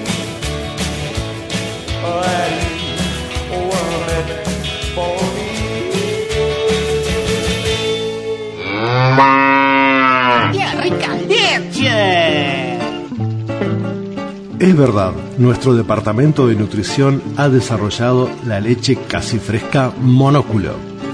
That you were meant for me. Es verdad, nuestro departamento de nutrición ha desarrollado la leche casi fresca Monóculo.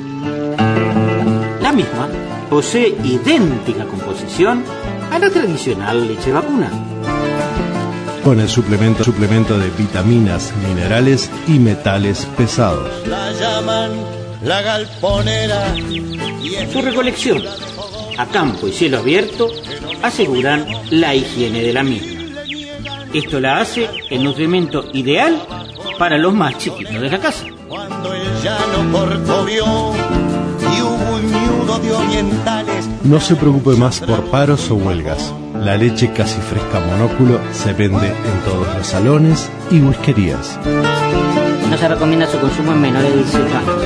La misma posee idéntica composición a la tradicional leche vacuna. Con el suplemento de vitaminas, minerales y metales pesados. La llaman la galponera. Su recolección a campo y cielo abierto aseguran la higiene de la misma. Esto la hace el nutrimento ideal para los más chiquitos de la casa. Cuando el llano corcovió y hubo un ñudo de orientales. No se preocupe más por paros o huelgas. La leche casi fresca Monóculo se vende en todos los salones y whiskerías. No se recomienda su consumo en menores de 18 años.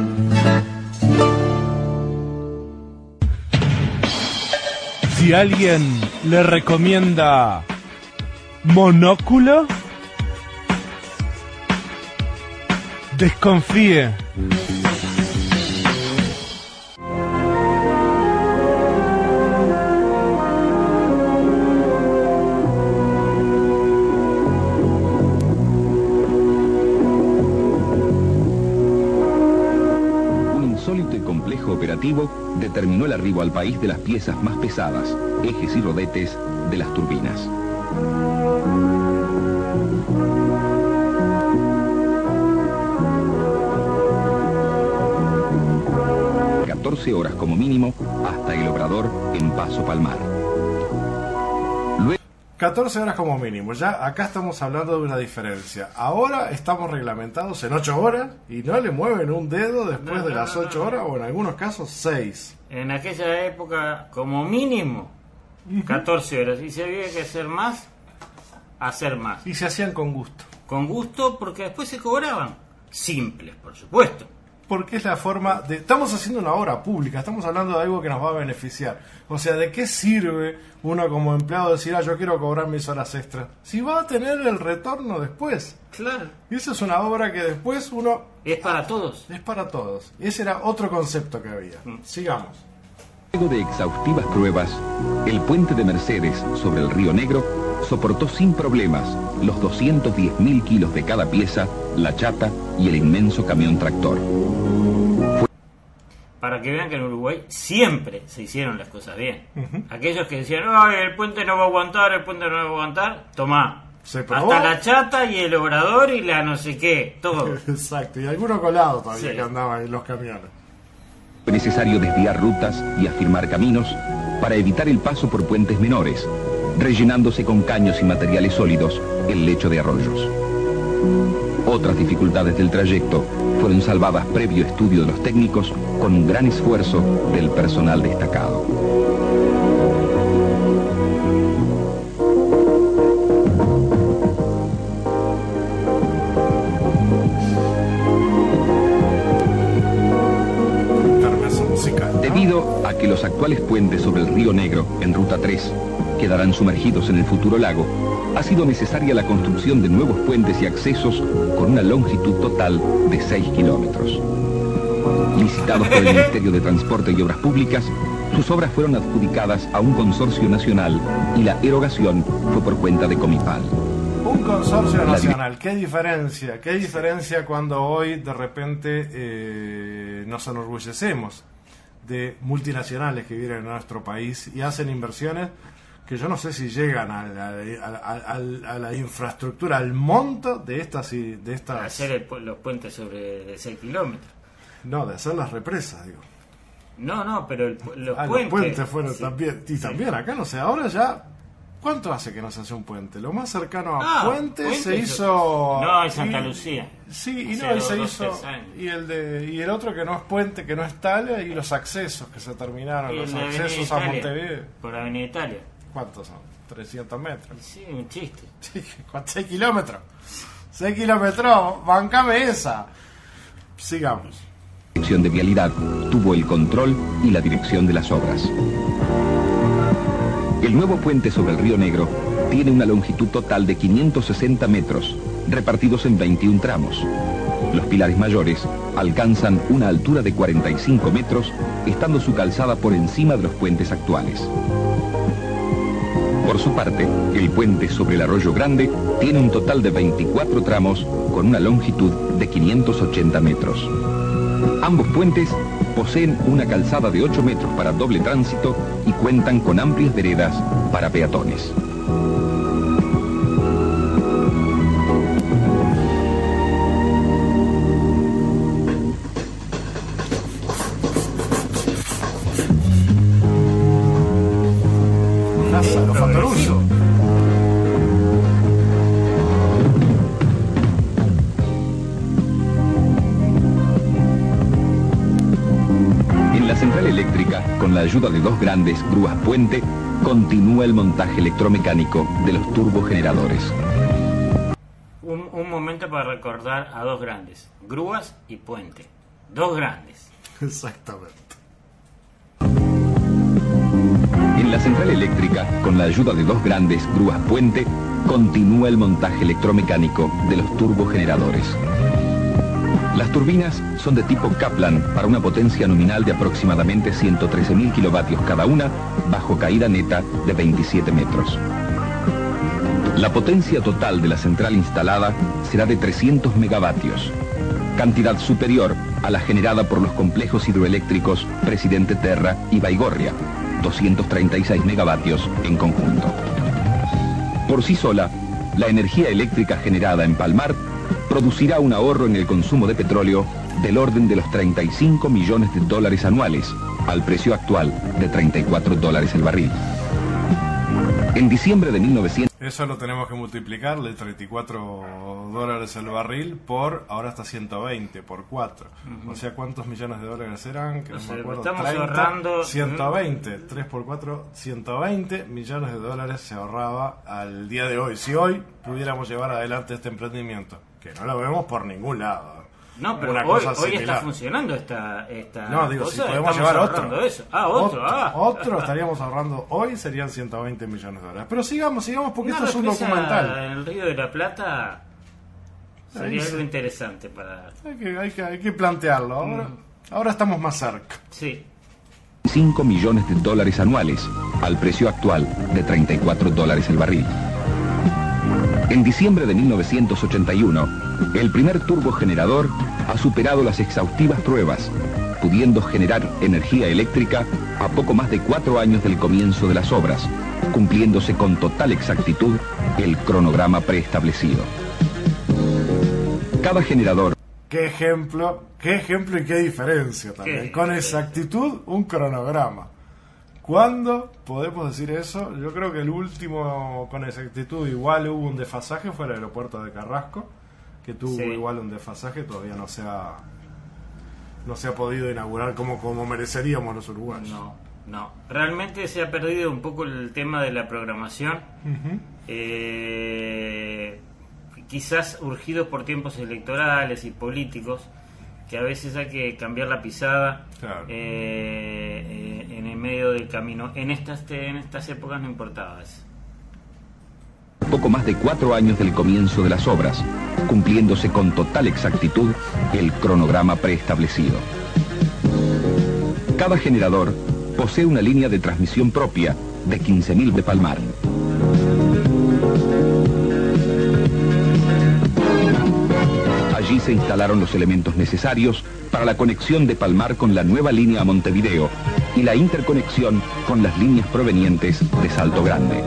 Si alguien le recomienda Monóculo, desconfíe. Operativo determinó el arribo al país de las piezas más pesadas, ejes y rodetes de las turbinas. ...14 horas como mínimo hasta el obrador en Paso Palmar. 14 horas como mínimo. Ya acá estamos hablando de una diferencia. Ahora estamos reglamentados en 8 horas y no le mueven un dedo después de las 8 horas, o en algunos casos 6. En aquella época, como mínimo, 14 horas. Y si había que hacer más. Y se hacían con gusto. Con gusto, porque después se cobraban. Simples, por supuesto. porque es la forma de... Estamos haciendo una obra pública, estamos hablando de algo que nos va a beneficiar. O sea, ¿de qué sirve uno como empleado decir, yo quiero cobrar mis horas extras? Si va a tener el retorno después. Claro. Y esa es una obra que después uno... Es para todos. Es para todos. Ese era otro concepto que había. Sigamos. Luego de exhaustivas pruebas, el puente de Mercedes sobre el Río Negro soportó sin problemas los 210.000 kilos de cada pieza, la chata y el inmenso camión tractor. Para que vean que en Uruguay siempre se hicieron las cosas bien. Aquellos que decían, ay, el puente no va a aguantar, el puente no va a aguantar, tomá. Se probó. Hasta la chata y el obrador y la no sé qué, todo. Exacto, y algunos colados todavía Sí. que andaban en los camiones. Fue necesario desviar rutas y afirmar caminos para evitar el paso por puentes menores, rellenándose con caños y materiales sólidos el lecho de arroyos. Otras dificultades del trayecto fueron salvadas previo estudio de los técnicos con un gran esfuerzo del personal destacado. Debido a que los actuales puentes sobre el Río Negro, en Ruta 3, quedarán sumergidos en el futuro lago, ha sido necesaria la construcción de nuevos puentes y accesos con una longitud total de 6 kilómetros. Licitados por el Ministerio de Transporte y Obras Públicas, sus obras fueron adjudicadas a un consorcio nacional y la erogación fue por cuenta de Comipal. Un consorcio nacional, ¿qué diferencia? ¿Qué diferencia cuando hoy de repente nos enorgullecemos de multinacionales que vienen a nuestro país y hacen inversiones que yo no sé si llegan a la infraestructura, al monto de estas... Para hacer los puentes sobre de 6 kilómetros. No, de hacer las represas, digo. No, pero los puentes... Los puentes fueron sí, también. Y sí. también acá, no sé, ahora ya... ¿Cuánto hace que no se hace un puente? Lo más cercano a puente se hizo... No, en Santa Lucía. Sí, y Hace no, y se 2, hizo... 3 años. Y el otro que no es puente, que no es tal, y los accesos que se terminaron, Y los el de Avenida accesos a Italia, Montevideo. por Avenida Italia. ¿Cuántos son? 300 metros. Sí, un chiste. Sí, 6 kilómetros. 6 kilómetros, bancame esa. Sigamos. La Dirección de Vialidad tuvo el control y la dirección de las obras. El nuevo puente sobre el Río Negro tiene una longitud total de 560 metros, repartidos en 21 tramos. Los pilares mayores alcanzan una altura de 45 metros, estando su calzada por encima de los puentes actuales. Por su parte, el puente sobre el Arroyo Grande tiene un total de 24 tramos con una longitud de 580 metros. Ambos puentes poseen una calzada de 8 metros para doble tránsito y cuentan con amplias veredas para peatones. Lázaro Fatoruso. En la central eléctrica, con la ayuda de dos grandes grúas puente, continúa el montaje electromecánico de los turbogeneradores. Un momento para recordar a dos grandes, grúas y puente. Dos grandes. Exactamente. En la central eléctrica, con la ayuda de dos grandes grúas puente, continúa el montaje electromecánico de los turbogeneradores. Las turbinas son de tipo Kaplan para una potencia nominal de aproximadamente 113.000 kilovatios cada una, bajo caída neta de 27 metros. La potencia total de la central instalada será de 300 megavatios, cantidad superior a la generada por los complejos hidroeléctricos Presidente Terra y Baigorria, 236 megavatios en conjunto. Por sí sola, la energía eléctrica generada en Palmar producirá un ahorro en el consumo de petróleo del orden de los 35 millones de dólares anuales, al precio actual de $34 el barril. En diciembre de 1900... Eso lo tenemos que multiplicarle, $34 el barril por, ahora está 120, por 4. O sea, ¿cuántos millones de dólares eran? Que no me acuerdo. Estamos 30, ahorrando... 120, 3 por 4, 120 millones de dólares se ahorraba al día de hoy. Si hoy pudiéramos llevar adelante este emprendimiento, que no lo vemos por ningún lado. No, pero una hoy cosa está similar. funcionando esta No, digo, cosa, si podemos estamos llevar ahorrando otro. eso. Otro. Otro estaríamos ahorrando hoy, serían 120 millones de dólares. Pero sigamos porque Una esto es un represa documental. en el Río de la Plata sería Ahí algo sí. interesante para... Hay que plantearlo. Ahora estamos más cerca. Sí. 5 millones de dólares anuales, al precio actual de $34 el barril. En diciembre de 1981, el primer turbogenerador ha superado las exhaustivas pruebas, pudiendo generar energía eléctrica a poco más de 4 años del comienzo de las obras, cumpliéndose con total exactitud el cronograma preestablecido. Cada generador... Qué ejemplo y qué diferencia también. Qué Con exactitud, un cronograma. ¿Cuándo podemos decir eso? Yo creo que el último con exactitud igual hubo un desfasaje fue el aeropuerto de Carrasco, que tuvo Sí. igual un desfasaje, todavía no se ha podido inaugurar como mereceríamos los uruguayos. No. Realmente se ha perdido un poco el tema de la programación. Ujú. Quizás urgidos por tiempos electorales y políticos, que a veces hay que cambiar la pisada. Claro. En el medio del camino. En estas épocas no importaba eso. Poco más de 4 años del comienzo de las obras, cumpliéndose con total exactitud el cronograma preestablecido. Cada generador posee una línea de transmisión propia de 15.000 de Palmar. Allí se instalaron los elementos necesarios para la conexión de Palmar con la nueva línea a Montevideo y la interconexión con las líneas provenientes de Salto Grande.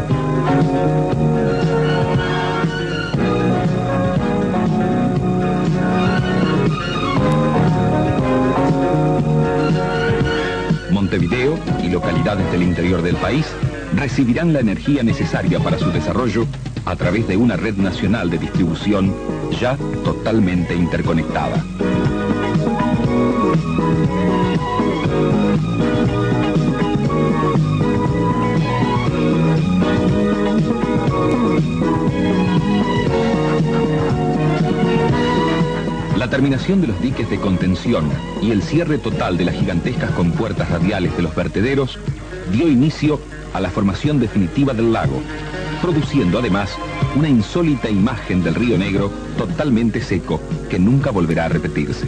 Montevideo y localidades del interior del país recibirán la energía necesaria para su desarrollo a través de una red nacional de distribución ya totalmente interconectada. La terminación de los diques de contención y el cierre total de las gigantescas compuertas radiales de los vertederos dio inicio a la formación definitiva del lago, produciendo además una insólita imagen del Río Negro totalmente seco que nunca volverá a repetirse.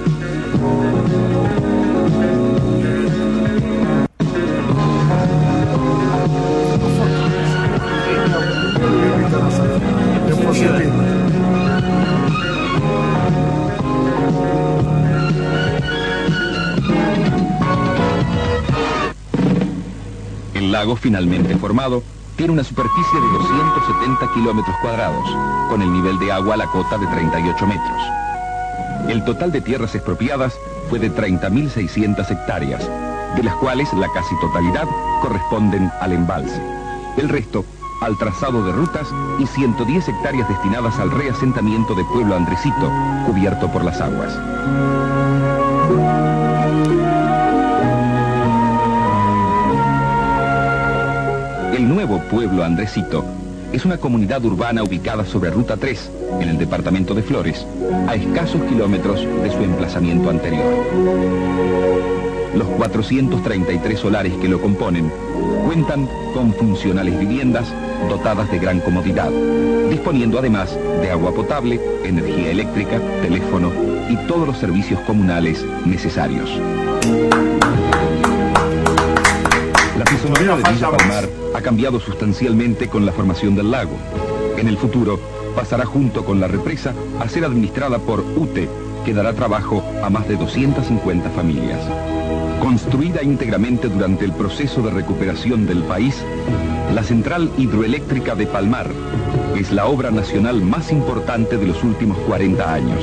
El lago finalmente formado tiene una superficie de 270 kilómetros cuadrados, con el nivel de agua a la cota de 38 metros. El total de tierras expropiadas fue de 30.600 hectáreas, de las cuales la casi totalidad corresponden al embalse. El resto al trazado de rutas y 110 hectáreas destinadas al reasentamiento de Pueblo Andresito, cubierto por las aguas. El nuevo Pueblo Andresito es una comunidad urbana ubicada sobre Ruta 3, en el departamento de Flores, a escasos kilómetros de su emplazamiento anterior. Los 433 solares que lo componen cuentan con funcionales viviendas dotadas de gran comodidad, disponiendo además de agua potable, energía eléctrica, teléfono y todos los servicios comunales necesarios. La fisonomía de Villa Palmar ha cambiado sustancialmente con la formación del lago. En el futuro pasará junto con la represa a ser administrada por UTE, que dará trabajo a más de 250 familias. Construida íntegramente durante el proceso de recuperación del país, la central hidroeléctrica de Palmar es la obra nacional más importante de los últimos 40 años.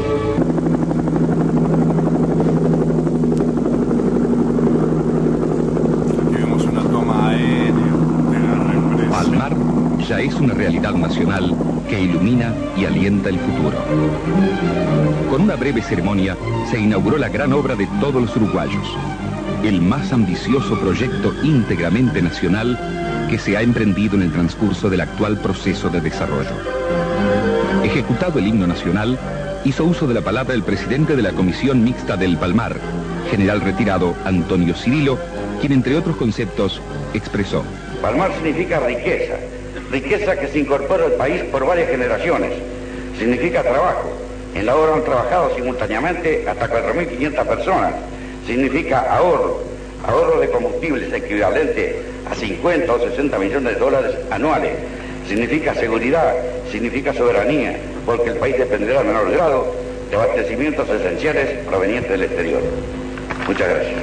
Palmar ya es una realidad nacional que ilumina y alienta el futuro. Con una breve ceremonia se inauguró la gran obra de todos los uruguayos, el más ambicioso proyecto íntegramente nacional que se ha emprendido en el transcurso del actual proceso de desarrollo. Ejecutado el himno nacional, hizo uso de la palabra el presidente de la Comisión Mixta del Palmar, general retirado Antonio Cirilo, quien entre otros conceptos expresó: Palmar significa riqueza, riqueza que se incorpora al país por varias generaciones. Significa trabajo. En la obra han trabajado simultáneamente hasta 4.500 personas. Significa ahorro, ahorro de combustibles equivalente a 50 o 60 millones de dólares anuales. Significa seguridad, significa soberanía, porque el país dependerá en menor grado de abastecimientos esenciales provenientes del exterior. Muchas gracias.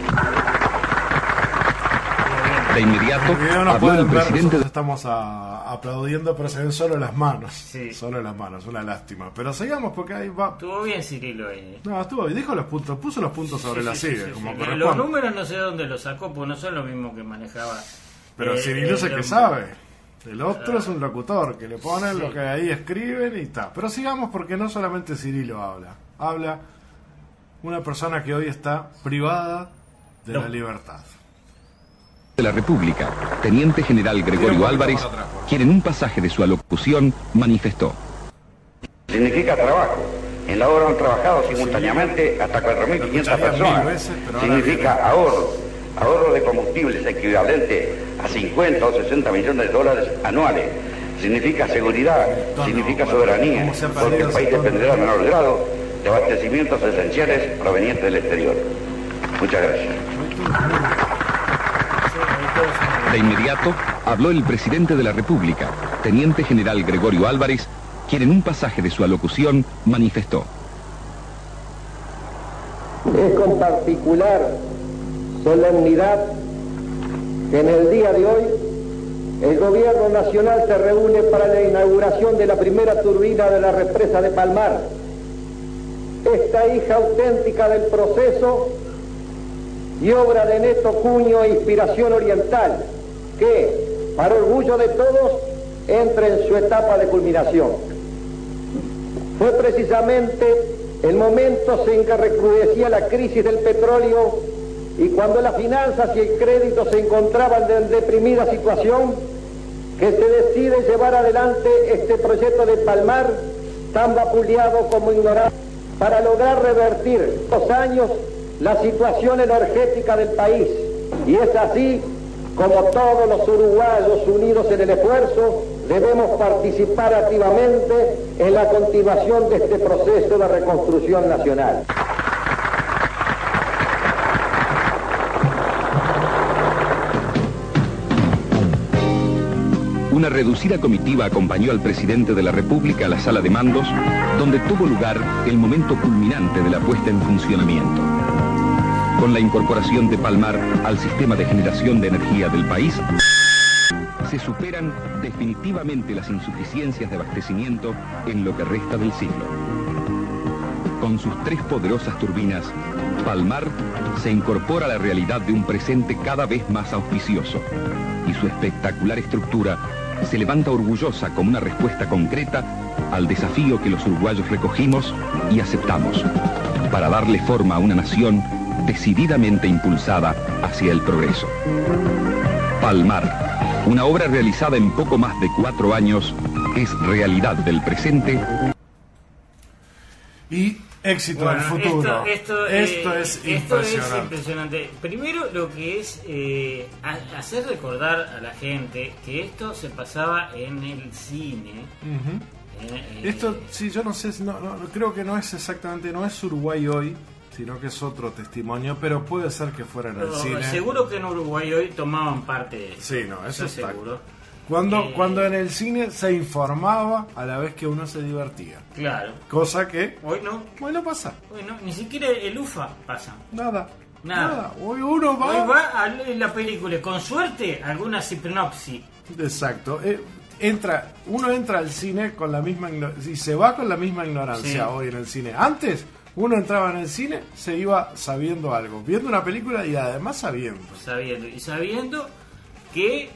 De inmediato no habló el presidente. Nosotros estamos aplaudiendo, pero se ven solo las manos. Sí. Solo las manos, una lástima. Pero sigamos porque ahí va. Estuvo bien Cirilo ahí. No, estuvo bien, dijo los puntos, puso los puntos sobre la silla, como sí. corresponde. Los números no sé dónde los sacó, porque no son lo mismo que manejaba. Pero Cirilo sé que sabe. El otro es un locutor que le ponen lo que ahí escriben y está. Pero sigamos porque no solamente Cirilo habla. Habla una persona que hoy está privada de la libertad. De la República, teniente general Gregorio Álvarez, quien en un pasaje de su alocución manifestó: Significa trabajo. En la obra han trabajado simultáneamente hasta 4.500 personas. Significa ahorro, ahorro de combustibles equivalente a 50 o 60 millones de dólares anuales. Significa seguridad, significa soberanía, porque el país dependerá en menor grado de abastecimientos esenciales provenientes del exterior. Muchas gracias. De inmediato habló el presidente de la República, teniente general Gregorio Álvarez, quien en un pasaje de su alocución manifestó: Es con particular solemnidad que en el día de hoy el gobierno nacional se reúne para la inauguración de la primera turbina de la represa de Palmar, esta hija auténtica del proceso y obra de neto cuño e inspiración oriental, que, para orgullo de todos, entra en su etapa de culminación. Fue precisamente el momento en que recrudecía la crisis del petróleo y cuando las finanzas y el crédito se encontraban en deprimida situación, que se decide llevar adelante este proyecto de Palmar, tan vapuleado como ignorado, para lograr revertir 2 años la situación energética del país. Y es así como todos los uruguayos unidos en el esfuerzo debemos participar activamente en la continuación de este proceso de reconstrucción nacional. Una reducida comitiva acompañó al presidente de la República a la sala de mandos, donde tuvo lugar el momento culminante de la puesta en funcionamiento. Con la incorporación de Palmar al sistema de generación de energía del país, se superan definitivamente las insuficiencias de abastecimiento en lo que resta del siglo. Con sus 3 poderosas turbinas, Palmar se incorpora a la realidad de un presente cada vez más auspicioso, y su espectacular estructura se levanta orgullosa como una respuesta concreta al desafío que los uruguayos recogimos y aceptamos, para darle forma a una nación decididamente impulsada hacia el progreso. Palmar, una obra realizada en poco más de 4 años, es realidad del presente y éxito del futuro. Esto es impresionante. Primero lo que es hacer recordar a la gente que esto se pasaba en el cine. Esto, sí, yo no sé, creo que no es exactamente, no es Uruguay hoy, sino que es otro testimonio, pero puede ser que fuera en el cine. Seguro que en Uruguay hoy tomaban parte de eso. Sí, no, eso está seguro. Cuando en el cine se informaba a la vez que uno se divertía. Claro. Cosa que hoy no. Hoy no pasa. Hoy no, ni siquiera el UFA pasa. Nada. Hoy uno va. Hoy va a la película, con suerte, alguna sinopsis. Exacto. Uno entra al cine con la misma ignorancia y se va con la misma ignorancia hoy en el cine. Antes uno entraba en el cine, se iba sabiendo algo, viendo una película y además sabiendo que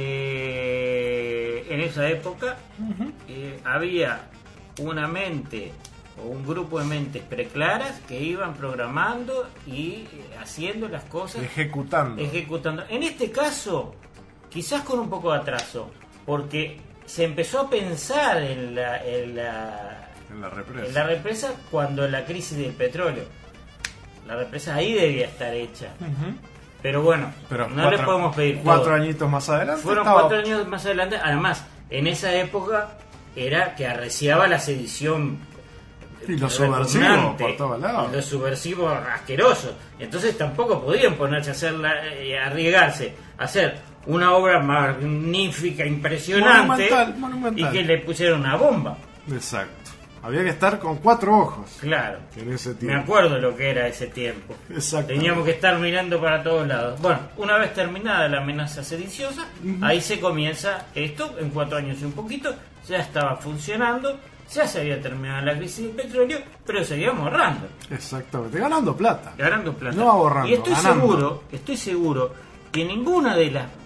en esa época había una mente o un grupo de mentes preclaras que iban programando y haciendo las cosas, ejecutando. En este caso, quizás con un poco de atraso, porque se empezó a pensar en En la represa. En la represa cuando la crisis del petróleo. La represa ahí debía estar hecha. Pero bueno, Pero no le podemos pedir todo. 4 añitos más adelante. Fueron 4 años más adelante. Además, en esa época era que arreciaba la sedición Y los subversivos repugnante, por todos lados. y los subversivos asquerosos. Entonces tampoco podían ponerse a hacer arriesgarse a hacer una obra magnífica, impresionante, Monumental. y que le pusieron una bomba. Exacto. Había que estar con 4 ojos. Claro. En ese Me tiempo. acuerdo lo que era ese tiempo. Exacto. Teníamos que estar mirando para todos lados. Bueno, una vez terminada la amenaza sediciosa, ahí se comienza esto, en 4 años y un poquito, ya estaba funcionando, ya se había terminado la crisis del petróleo, pero seguíamos ahorrando. Exactamente. Ganando plata. Ganando plata. No ahorrando, Y estoy ganando. seguro que ninguna,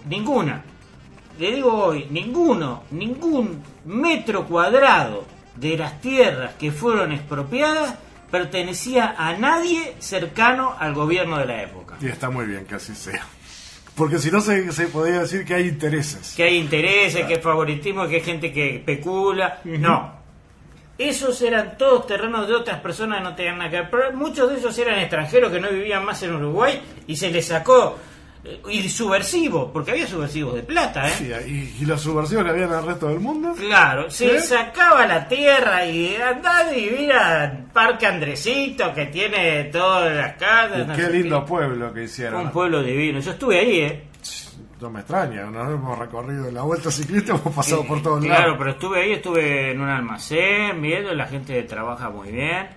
le digo hoy, ningún metro cuadrado de las tierras que fueron expropiadas pertenecía a nadie cercano al gobierno de la época. Y está muy bien que así sea. Porque si no se podría decir que hay intereses. Que hay intereses, que hay favoritismo, que hay gente que especula. No. Esos eran todos terrenos de otras personas que no tenían nada que ver. Pero muchos de ellos eran extranjeros que no vivían más en Uruguay y se les sacó. Y subversivos, porque había subversivos de plata, ¿eh? Sí, y los subversivos que había en el resto del mundo. Claro, se sacaba la tierra y andaba a vivir al Parque Andresito, que tiene todas las casas. Y qué lindo pueblo que hicieron. Un pueblo divino. Yo estuve ahí, ¿eh? No me extraña, nos hemos recorrido la vuelta ciclista, hemos pasado por todos lados. Claro, pero estuve ahí, estuve en un almacén, viendo, la gente trabaja muy bien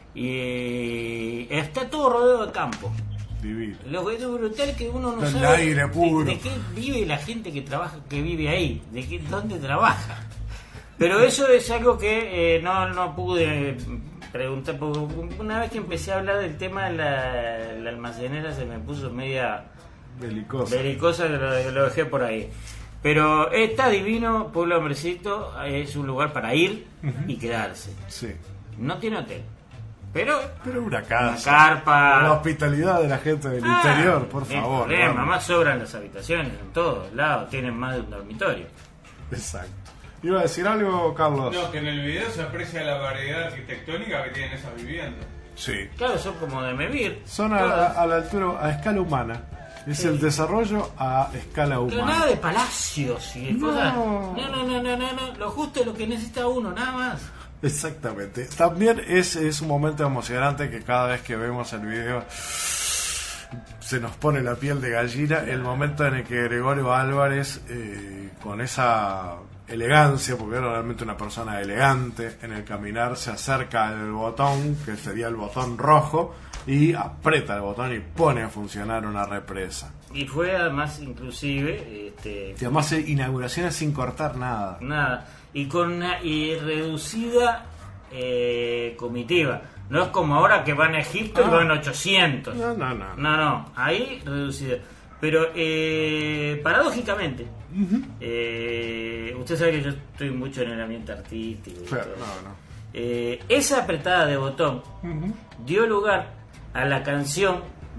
y está todo rodeado de campo. Divino. Lo que es brutal es que uno no El sabe aire puro. de qué vive la gente que trabaja, que vive ahí, dónde trabaja. Pero eso es algo que no pude preguntar, porque una vez que empecé a hablar del tema de la almacenera se me puso media belicosa, que lo dejé por ahí. Pero está divino, Pueblo Hombrecito, es un lugar para ir y quedarse. Sí. No tiene hotel. Pero una casa, una carpa, la hospitalidad de la gente del interior, por favor. Más sobran las habitaciones en todos lados, tienen más de un dormitorio. Exacto. ¿Iba a decir algo, Carlos? No, que en el video se aprecia la variedad arquitectónica que tienen esas viviendas. Sí. Claro, son como de Mevir. Son a la altura, a escala humana. Es el desarrollo a escala Pero humana. nada de palacios y de cosas. No. Lo justo es lo que necesita uno, nada más. Exactamente. También es un momento emocionante que cada vez que vemos el video se nos pone la piel de gallina. El momento en el que Gregorio Álvarez, con esa elegancia, porque era realmente una persona elegante en el caminar, se acerca al botón, que sería el botón rojo, y aprieta el botón y pone a funcionar una represa. Y fue además inclusive... Y además inauguraciones sin cortar nada. Nada. Y con una reducida comitiva. No es como ahora que van a Egipto y van 800. No. Ahí reducida. Pero paradójicamente, usted sabe que yo estoy mucho en el ambiente artístico. Claro, esa apretada de botón dio lugar a la canción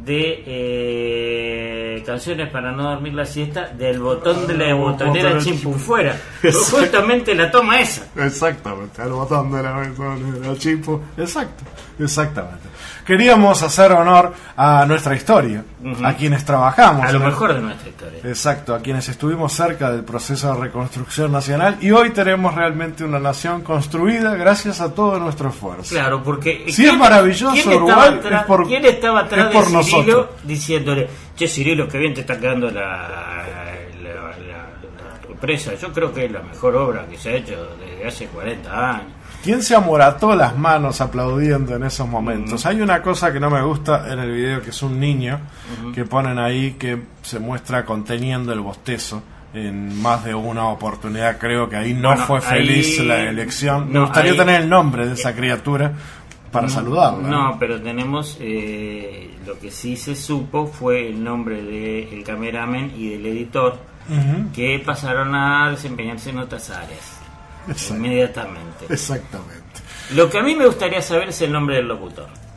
de Canciones para no dormir la siesta, del botón de la botonera Chimpufuera. Justamente la toma esa. Exactamente, al botón de la botonera Chimpu. Exactamente. Queríamos hacer honor a nuestra historia, a quienes trabajamos. A lo mejor de nuestra historia. Exacto, a quienes estuvimos cerca del proceso de reconstrucción nacional, y hoy tenemos realmente una nación construida gracias a todo nuestro esfuerzo. Claro, porque si es maravilloso Uruguay, ¿quién estaba atrás por de Cirilo nosotros, diciéndole, che Cirilo, qué bien te está quedando la represa? Yo creo que es la mejor obra que se ha hecho desde hace 40 años. ¿Quién se amorató las manos aplaudiendo en esos momentos? Hay una cosa que no me gusta en el video, que es un niño que ponen ahí, que se muestra conteniendo el bostezo en más de una oportunidad. Creo que ahí no fue feliz la elección. Me gustaría tener el nombre de esa criatura para saludarla. No, pero tenemos lo que sí se supo fue el nombre del cameraman y del editor, que pasaron a desempeñarse en otras áreas. Inmediatamente. Exactamente. Lo que a mí me gustaría saber es el nombre del locutor.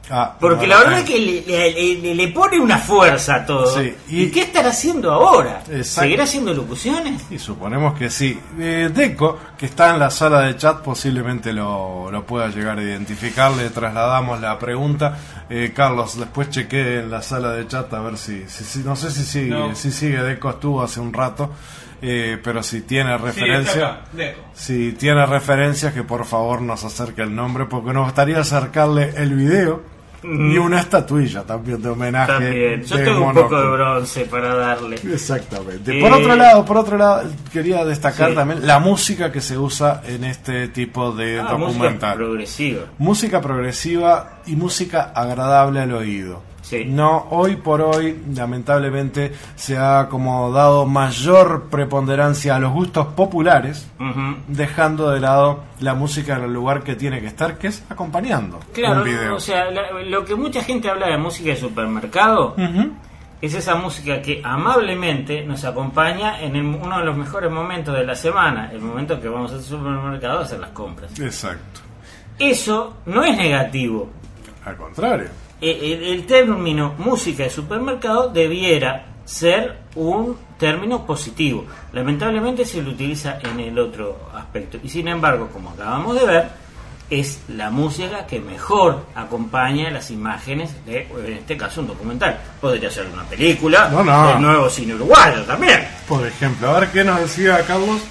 Porque la verdad es que le pone una fuerza a todo. Sí, ¿Y qué estará haciendo ahora? Exacto. ¿Seguirá haciendo locuciones? Y suponemos que sí. Deco, que está en la sala de chat, posiblemente lo pueda llegar a identificar. Le trasladamos la pregunta. Carlos, después chequeé en la sala de chat a ver si no sé si sigue Deco, estuvo hace un rato. Pero si tiene referencia, si tiene referencias, que por favor nos acerque el nombre, porque nos gustaría acercarle el video y una estatuilla también de homenaje. También. Yo de tengo un Monóculo. poco de bronce para darle. Exactamente. Por otro lado, quería destacar también la música que se usa en este tipo de documental. Música progresiva y música agradable al oído. Sí. No, hoy por hoy, lamentablemente, se ha como dado mayor preponderancia a los gustos populares, dejando de lado la música en el lugar que tiene que estar, que es acompañando Claro, un video. o sea, lo que mucha gente habla de música de supermercado es esa música que amablemente nos acompaña en uno de los mejores momentos de la semana, el momento que vamos al supermercado a hacer las compras. Exacto. Eso no es negativo. Al contrario. El término música de supermercado debiera ser un término positivo. Lamentablemente se lo utiliza en el otro aspecto. Y sin embargo, como acabamos de ver, es la música que mejor acompaña las imágenes de, en este caso, un documental. Podría ser una película, el nuevo cine uruguayo también. Por ejemplo, a ver qué nos decía Carlos.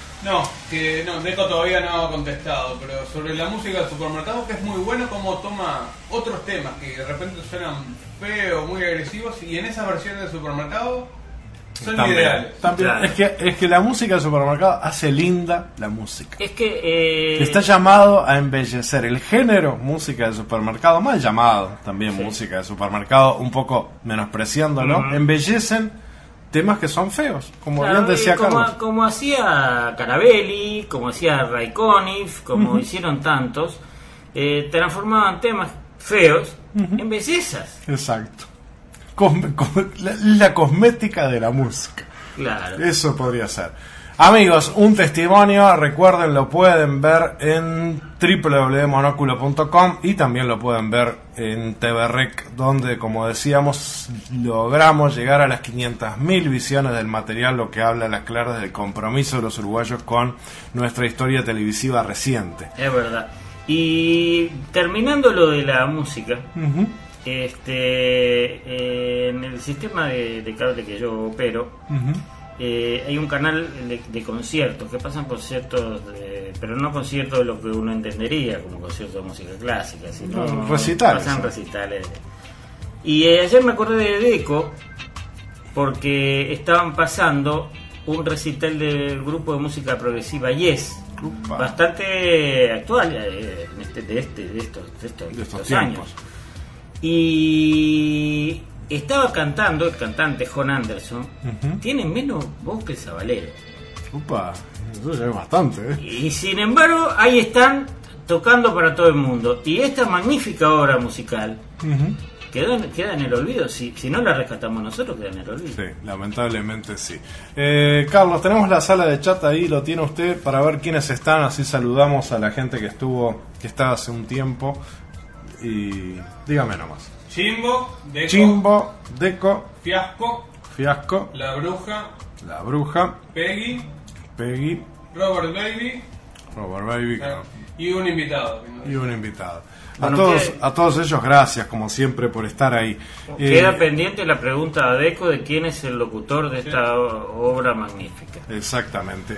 Deco todavía no ha contestado, pero sobre la música del supermercado, que es muy bueno como toma otros temas que de repente suenan feos, muy agresivos, y en esas versiones del supermercado son ideales. También. Claro. Es que la música del supermercado hace linda la música. Es que está llamado a embellecer el género música de supermercado, mal llamado también música de supermercado, un poco menospreciándolo, embellecen temas que son feos, como bien decía Carlos. Como hacía Carabelli, como hacía Ray Conniff, como hicieron tantos, transformaban temas feos en bellezas. Exacto. La cosmética de la música. Claro. Eso podría ser. Amigos, un testimonio, recuerden, lo pueden ver en www.monoculo.com y también lo pueden ver en TVREC, donde, como decíamos, logramos llegar a las 500.000 visiones del material, lo que habla a las claras del compromiso de los uruguayos con nuestra historia televisiva reciente. Es verdad. Y terminando lo de la música, en el sistema de cable que yo opero, hay un canal de conciertos que pasan conciertos, pero no conciertos de lo que uno entendería como conciertos de música clásica, sino recitales. Pasan recitales. Y ayer me acordé de Deco porque estaban pasando un recital del grupo de música progresiva Yes, bastante actual de estos años. Y estaba cantando el cantante Jon Anderson, tiene menos voz que el Zabalero. Eso ya es bastante, Y sin embargo, ahí están tocando para todo el mundo. Y esta magnífica obra musical queda en el olvido. Si no la rescatamos nosotros, queda en el olvido. Sí, lamentablemente sí. Carlos, tenemos la sala de chat ahí, lo tiene usted, para ver quiénes están. Así saludamos a la gente que está hace un tiempo. Y dígame nomás. Chimbo, Deco, Fiasco, La Bruja, Peggy, Robert Baby, y un invitado. Bueno, a todos ellos, gracias como siempre por estar ahí. Queda pendiente la pregunta a Deco de quién es el locutor de esta obra magnífica. Exactamente.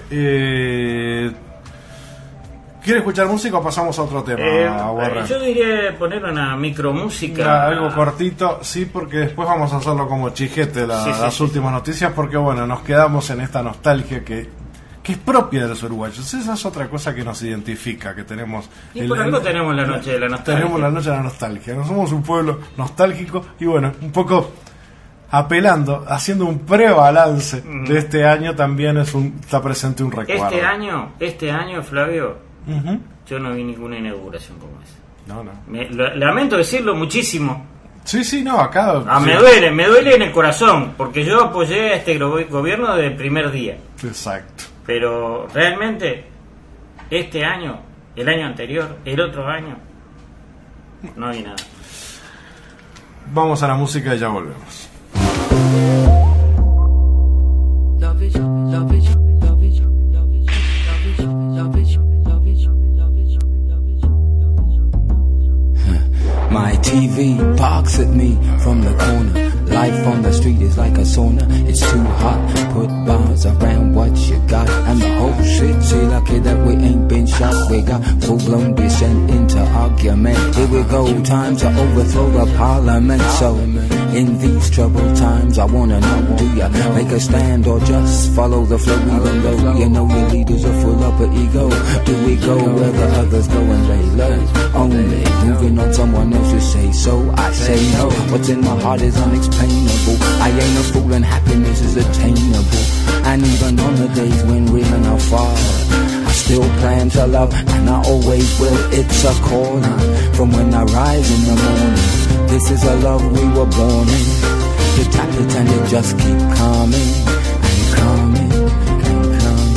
¿Quiere escuchar música o pasamos a otro tema? Yo diría poner una micromúsica. Algo cortito, sí, porque después vamos a hacerlo como chijete las últimas noticias, porque bueno, nos quedamos en esta nostalgia que es propia de los uruguayos. Esa es otra cosa que nos identifica, que tenemos... Y por algo tenemos la noche de la nostalgia. Tenemos la noche de la nostalgia. No somos un pueblo nostálgico y bueno, un poco apelando, haciendo un prebalance de este año, también está presente un recuerdo. Este año, Flavio, yo no vi ninguna inauguración como esa. No. Lamento decirlo muchísimo. Sí, no, acá... Me duele en el corazón, porque yo apoyé a este gobierno desde el primer día. Exacto. Pero realmente, este año, el año anterior, el otro año, no hay nada. Vamos a la música y ya volvemos. My TV barks at me from the corner. Life on the street is like a sauna. It's too hot. Put bars around what you got. And the whole city lucky that we ain't been shot. We got full-blown descent into argument. Here we go, time to overthrow the parliament. So, in these troubled times, I wanna know, do ya make a stand or just follow the flow? Even though you know your leaders are full up of ego. Do we go where the others go and lay low? Only moving on someone else's say so. I say no. What's in my heart is unexplainable. I ain't a fool and happiness is attainable. And even on the days when we're not far, I still plan to love and I always will. It's a calling from when I rise in the morning. This is a love we were born in. You tap it and it just keep coming and coming and coming.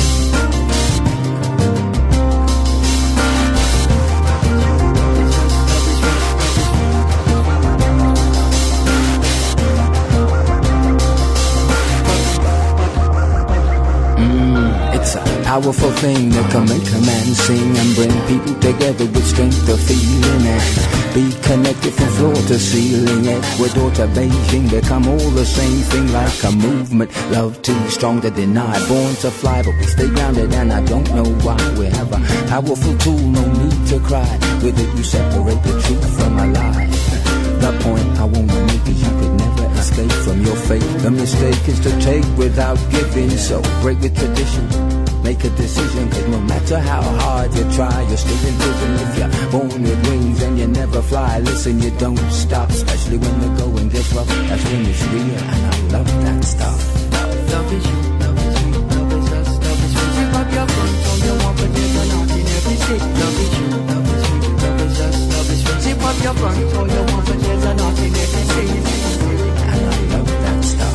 It's a powerful thing that can make a man sing and bring people together with strength of feeling and be connected from floor to ceiling. Ecuador to Beijing become all the same thing like a movement. Love too strong to deny, born to fly but we stay grounded and I don't know why. We have a powerful tool, no need to cry. With it you separate the truth from a lie. The point I wanna make is you could never escape from your fate. The mistake is to take without giving. So break with tradition, make a decision. Cause no matter how hard you try, you're still in prison. If you're born with wings and you never fly, listen, you don't stop. Especially when the going gets rough, that's when it's real. And I love that stuff. Love is you, love is me, love is us, love is you. Zip up your front so you want to take a lot in every seat. Love is you, love is me, love is us, love is you. Zip up your front so you want to take a lot in every seat. And I love that stuff.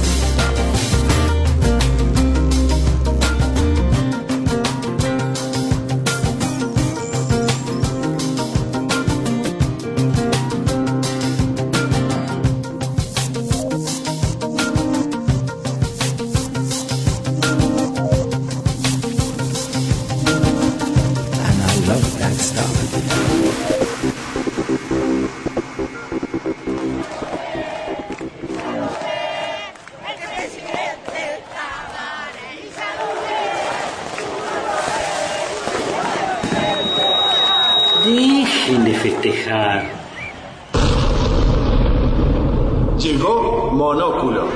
Dejen de festejar. Llegó Monóculo.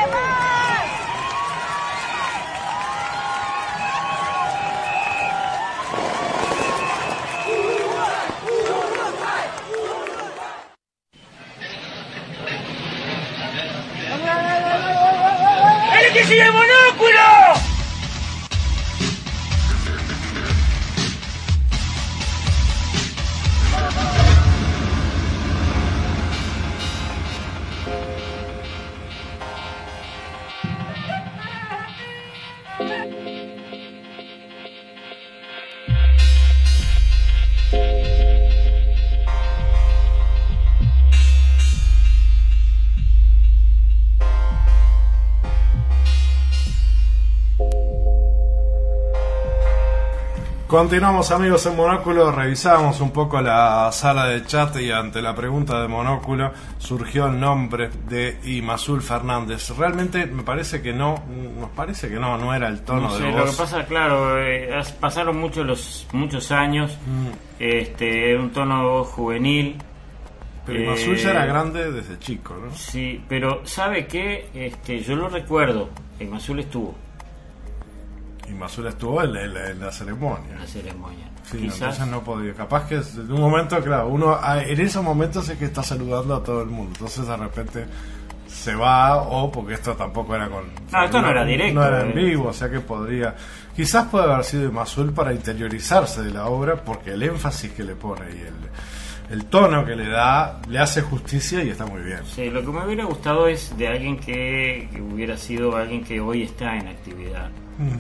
¡El que sigue Monóculo! Continuamos, amigos, en Monóculo. Revisamos un poco la sala de chat y ante la pregunta de Monóculo surgió el nombre de Imazul Fernández. Realmente me parece que no, nos parece que no era el tono de voz. Lo que pasa, claro, pasaron muchos años, un tono de voz juvenil. Pero Imazul ya era grande desde chico, ¿no? Sí, pero ¿sabe qué? Yo lo recuerdo, Imazul estuvo. Imazul estuvo en la ceremonia. La ceremonia. Sí, Quizás. entonces no podía. Capaz que en un momento, claro, uno en esos momentos es que está saludando a todo el mundo. Entonces de repente se va, o porque esto tampoco era con... No, esto no era directo. No era en vivo, o sea que podría... Quizás puede haber sido Imazul para interiorizarse de la obra, porque el énfasis que le pone y el tono que le da le hace justicia y está muy bien. Sí, lo que me hubiera gustado es de alguien que hubiera sido alguien que hoy está en actividad. Uh-huh.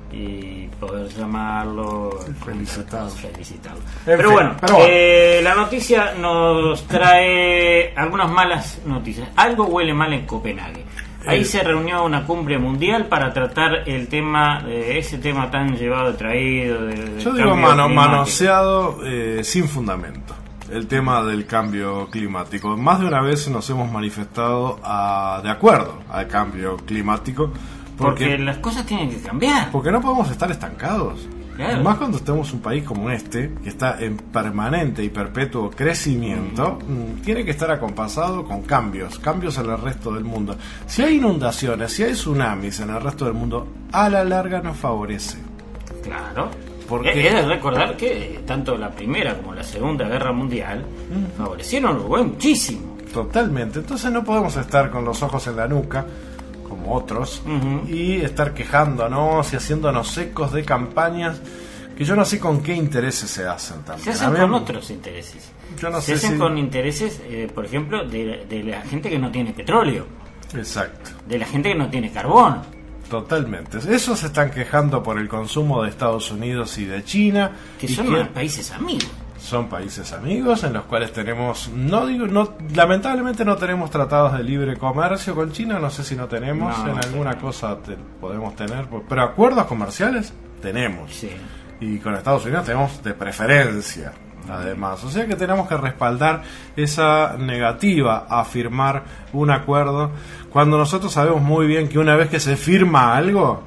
y poder llamarlo, felicitarlo. Pero bueno, la noticia nos trae algunas malas noticias. Algo huele mal en Copenhague. Ahí se reunió una cumbre mundial para tratar el tema, ese tema tan llevado y traído. Yo digo manoseado sin fundamento. El tema del cambio climático. Más de una vez nos hemos manifestado de acuerdo al cambio climático. Porque las cosas tienen que cambiar. Porque no podemos estar estancados. Claro. Más cuando estemos un país como este, que está en permanente y perpetuo crecimiento, tiene que estar acompasado con cambios en el resto del mundo. Si hay inundaciones, si hay tsunamis en el resto del mundo, a la larga nos favorece. Claro. Porque es de recordar que tanto la Primera como la Segunda Guerra Mundial favorecieron a Uruguay muchísimo. Totalmente. Entonces no podemos estar con los ojos en la nuca, como otros, y estar quejándonos y haciéndonos ecos de campañas que yo no sé con qué intereses se hacen también. Se hacen con otros intereses. Yo no se sé hacen con intereses, por ejemplo, de la gente que no tiene petróleo. Exacto. De la gente que no tiene carbón. Totalmente. Esos se están quejando por el consumo de Estados Unidos y de China. Que son países amigos. Son países amigos en los cuales tenemos, lamentablemente no tenemos tratados de libre comercio con China, no sé si no tenemos, en alguna cosa podemos tener, pero acuerdos comerciales tenemos. Sí. Y con Estados Unidos tenemos de preferencia, además. O sea que tenemos que respaldar esa negativa a firmar un acuerdo, cuando nosotros sabemos muy bien que una vez que se firma algo,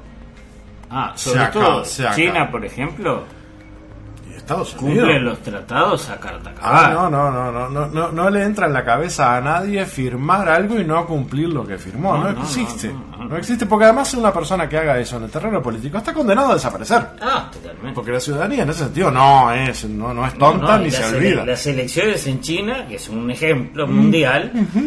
sobre todo China, por ejemplo, Estados Unidos cumple los tratados a carta cabal. No le entra en la cabeza a nadie firmar algo y no cumplir lo que firmó. No existe. No existe, porque además una persona que haga eso en el terreno político está condenado a desaparecer. Totalmente. Porque la ciudadanía en ese sentido no es tonta ni se olvida. Las elecciones en China, que es un ejemplo mundial,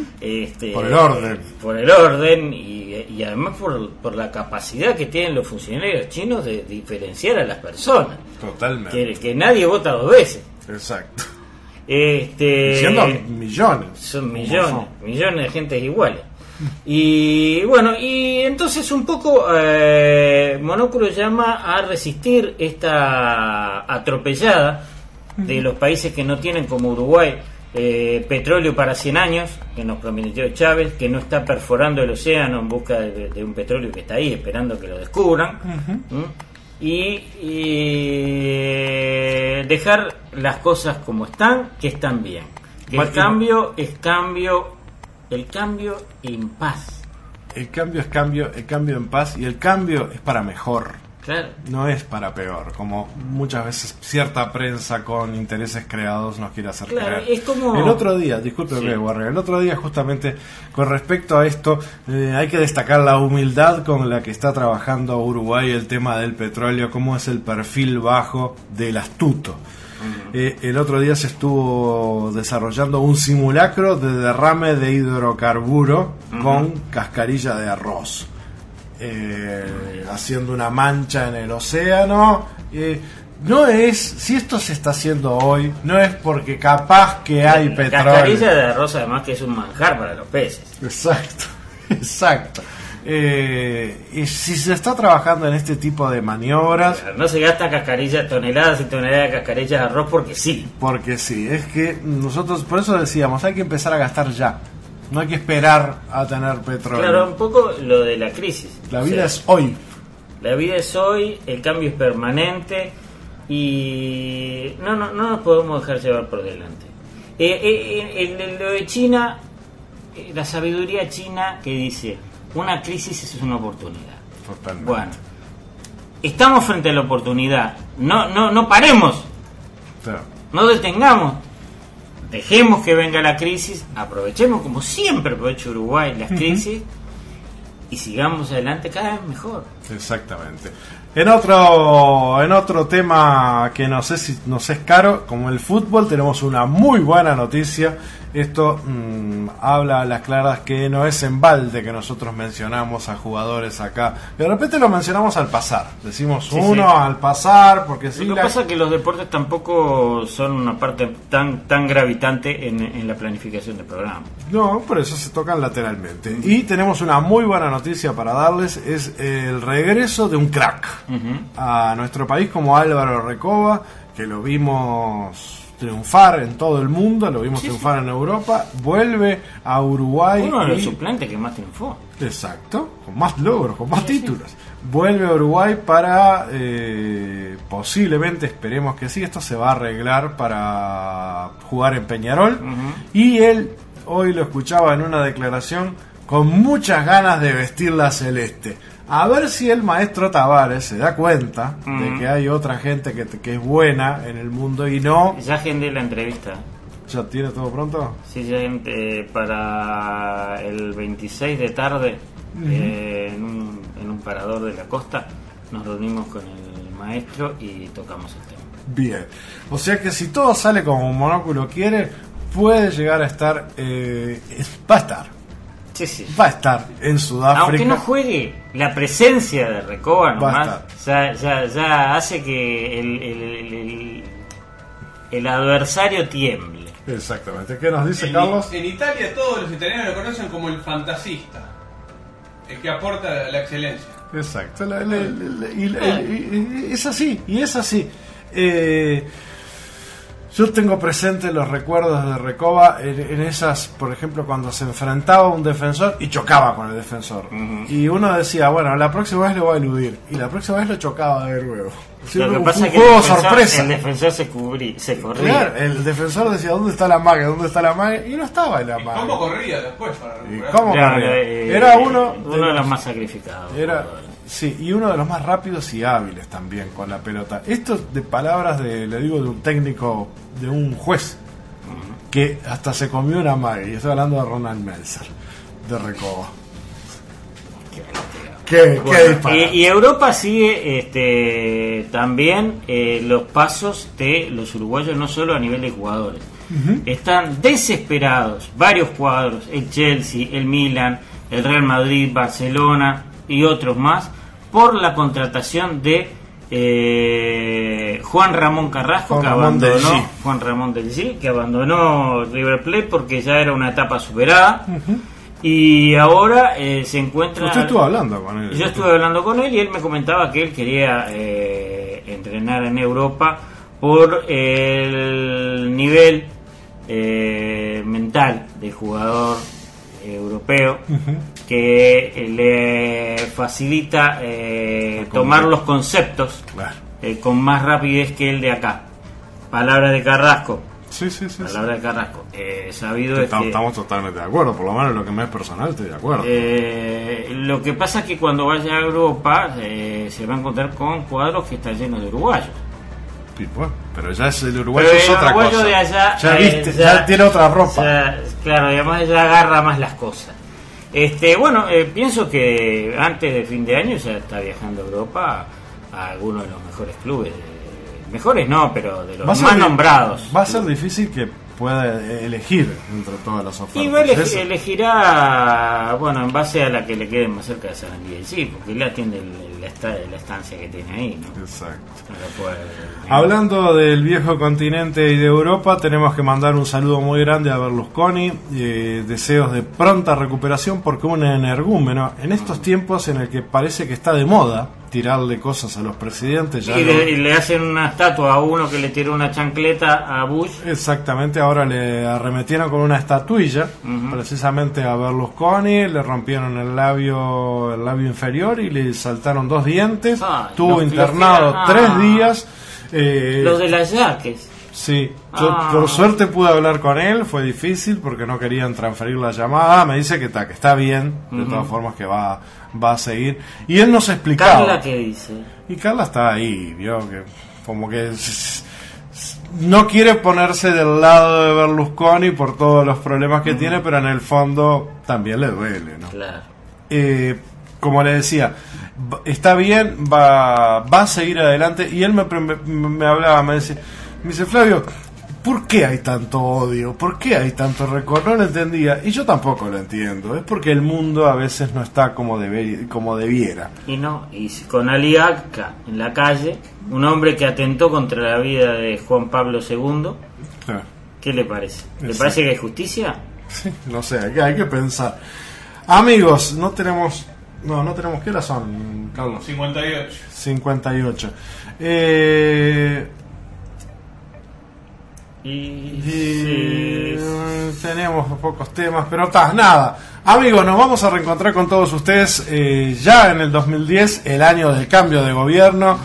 por el orden y además por la capacidad que tienen los funcionarios chinos de diferenciar a las personas. Totalmente. Que nadie vota dos veces. Exacto. Siendo millones. Son millones de gente iguales. Y bueno, y entonces un poco Monóculo llama a resistir esta atropellada de los países que no tienen, como Uruguay, petróleo para 100 años, que nos prometió Chávez, que no está perforando el océano en busca de un petróleo que está ahí esperando que lo descubran. Y dejar las cosas como están, que están bien. Que el cambio es cambio, el cambio en paz. El cambio es cambio, el cambio en paz, y el cambio es para mejor. Claro. No es para peor, como muchas veces cierta prensa con intereses creados nos quiere hacer creer. Es como... El otro día, el otro día justamente con respecto a esto, hay que destacar la humildad con la que está trabajando Uruguay el tema del petróleo, cómo es el perfil bajo del astuto. El otro día se estuvo desarrollando un simulacro de derrame de hidrocarburo con cascarilla de arroz. Haciendo una mancha en el océano. No es, si esto se está haciendo hoy, no es porque capaz que hay petróleo. Cascarilla de arroz, además, que es un manjar para los peces. Exacto. Y si se está trabajando en este tipo de maniobras, no se gasta toneladas y toneladas de cascarillas de arroz porque sí. Es que nosotros por eso decíamos, hay que empezar a gastar ya. No hay que esperar a tener petróleo. Claro, un poco lo de la crisis. La vida es hoy. La vida es hoy, el cambio es permanente y no nos podemos dejar llevar por delante. Lo de China, la sabiduría china que dice, una crisis es una oportunidad. Totalmente. Bueno, estamos frente a la oportunidad. No paremos. Claro. No detengamos. Dejemos que venga la crisis, aprovechemos como siempre aprovecha Uruguay las crisis y sigamos adelante cada vez mejor. Exactamente. En otro tema que no sé si nos es caro, como el fútbol, tenemos una muy buena noticia. Esto habla a las claras que no es en balde que nosotros mencionamos a jugadores acá. De repente lo mencionamos al pasar. Decimos al pasar, porque sí. Lo que pasa es que los deportes tampoco son una parte tan gravitante en la planificación del programa. No, por eso se tocan lateralmente. Y tenemos una muy buena noticia para darles, es el regreso de un crack. a nuestro país, como Álvaro Recoba, que lo vimos triunfar en todo el mundo, lo vimos triunfar en Europa, vuelve a Uruguay. Uno de los suplentes que más triunfó. Exacto, con más logros, con más títulos. Vuelve a Uruguay para, posiblemente, esperemos que sí, esto se va a arreglar para jugar en Peñarol. Y él, hoy lo escuchaba en una declaración, con muchas ganas de vestir la celeste. A ver si el maestro Tavares se da cuenta de que hay otra gente que es buena en el mundo y no... Ya agendé la entrevista. ¿Ya tiene todo pronto? Sí, ya para el 26 de tarde, en un parador de la costa, nos reunimos con el maestro y tocamos el tema. Bien, o sea que si todo sale como Monóculo quiere, puede llegar a estar, va a estar. Sí. Va a estar en Sudáfrica. Aunque no juegue, la presencia de Recoba nomás ya hace que el adversario tiemble. Exactamente. ¿Qué nos dice Carlos? En Italia todos los italianos lo conocen como el fantasista, el que aporta la excelencia. Exacto. Es así, y es así. Yo tengo presente los recuerdos de Recoba en esas, por ejemplo, cuando se enfrentaba a un defensor y chocaba con el defensor. Y uno decía, bueno, la próxima vez lo va a eludir. Y la próxima vez lo chocaba de nuevo. Lo que pasa es que el defensor se corría. Claro, el defensor decía, ¿dónde está la magia? ¿Dónde está la magia? Y no estaba en la magia. ¿Cómo corría después para recuperar? ¿Cómo corría? Era uno de los más sacrificados. Sí, y uno de los más rápidos y hábiles también con la pelota. Esto de palabras le digo de un técnico, de un juez, que hasta se comió una magia. Y estoy hablando de Ronald Melzer, de Recoba. ¿Qué disparate? Y Europa sigue también los pasos de los uruguayos, no solo a nivel de jugadores. Están desesperados varios cuadros, el Chelsea, el Milan, el Real Madrid, Barcelona y otros más, por la contratación de Juan Ramón Carrasco, que abandonó River Plate porque ya era una etapa superada. Y ahora se encuentra... Usted estuvo hablando con él. Yo estuve hablando con él y él me comentaba que él quería entrenar en Europa por el nivel mental del jugador europeo, que le facilita tomar los conceptos con más rapidez que el de acá. Palabra de Carrasco. Palabra de Carrasco. Sabido estamos totalmente de acuerdo, por lo menos en lo que me es personal estoy de acuerdo. Lo que pasa es que cuando vaya a Europa se va a encontrar con cuadros que están llenos de uruguayos. Sí, pues, pero ya es el uruguayo, es otra cosa. De allá, ya tiene otra ropa. Claro, además ya agarra más las cosas. Pienso que antes de fin de año ya está viajando a Europa a algunos de los mejores clubes. Mejores no, pero de los más nombrados. Va a ser difícil que pueda elegir entre todas las ofertas. Y elegirá, en base a la que le quede más cerca de Sarandí, sí, porque él atiende la estancia que tiene ahí, ¿no? Exacto. Hablando del viejo continente y de Europa, tenemos que mandar un saludo muy grande a Berlusconi, deseos de pronta recuperación, porque un energúmeno en estos tiempos en el que parece que está de moda tirarle cosas a los presidentes. Y le hacen una estatua a uno que le tiró una chancleta a Bush. Exactamente, ahora le arremetieron con una estatuilla, precisamente a Berlusconi, le rompieron el labio inferior y le saltaron 2 dientes. Estuvo internado 3 días. Los de las yaques. Sí, yo por suerte pude hablar con él, fue difícil porque no querían transferir la llamada, me dice que está bien, de todas formas que va a seguir. Y él nos explicaba. ¿Carla qué dice? Y Carla está ahí, vio que como que no quiere ponerse del lado de Berlusconi por todos los problemas que tiene, pero en el fondo también le duele, ¿no? Claro. Como le decía, está bien, va a seguir adelante. Y él me hablaba, me dice, Flavio, ¿por qué hay tanto odio? ¿Por qué hay tanto rencor? No lo entendía. Y yo tampoco lo entiendo. Es porque el mundo a veces no está como debiera. Y con Ali Agca en la calle, un hombre que atentó contra la vida de Juan Pablo II. Claro. ¿Qué le parece? ¿Le parece que hay justicia? Sí, no sé, hay que pensar. Amigos, no tenemos No tenemos. ¿Qué hora son, Carlos? 58. 58. Tenemos pocos temas, pero nada. Amigos, nos vamos a reencontrar con todos ustedes ya en el 2010, el año del cambio de gobierno.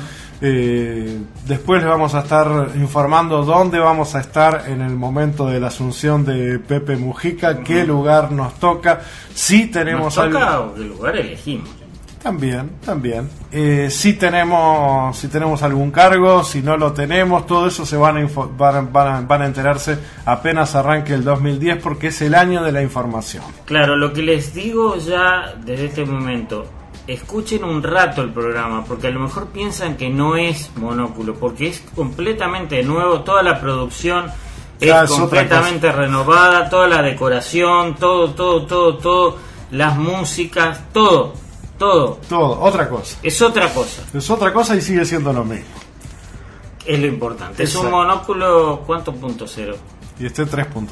Después les vamos a estar informando dónde vamos a estar en el momento de la asunción de Pepe Mujica, qué lugar nos toca, si tenemos ¿Nos toca o qué lugar elegimos? También. Si tenemos algún cargo, si no lo tenemos, todo eso se van a enterarse apenas arranque el 2010, porque es el año de la información. Claro, lo que les digo ya desde este momento, escuchen un rato el programa, porque a lo mejor piensan que no es Monóculo, porque es completamente nuevo, toda la producción es completamente renovada, toda la decoración, todo, las músicas, todo, otra cosa. Es otra cosa y sigue siendo lo mismo. Es lo importante. Es un Monóculo, ¿cuánto? .0. Y este 3.0.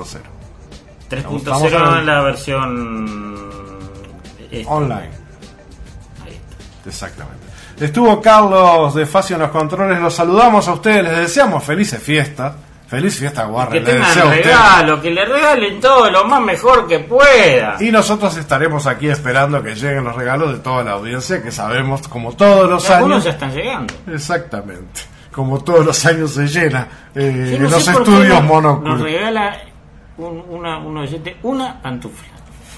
3.0 en la versión online. Ahí está. Exactamente. Estuvo Carlos de Facio en los controles. Los saludamos a ustedes. Les deseamos felices fiestas. Feliz fiesta, Warren. Que tengan regalo, que le regalen todo lo más mejor que pueda. Y nosotros estaremos aquí esperando que lleguen los regalos de toda la audiencia, que sabemos, como todos los años. Algunos ya están llegando. Exactamente. Como todos los años se llena en los estudios Monóculo. Nos regala un oyente una pantufla.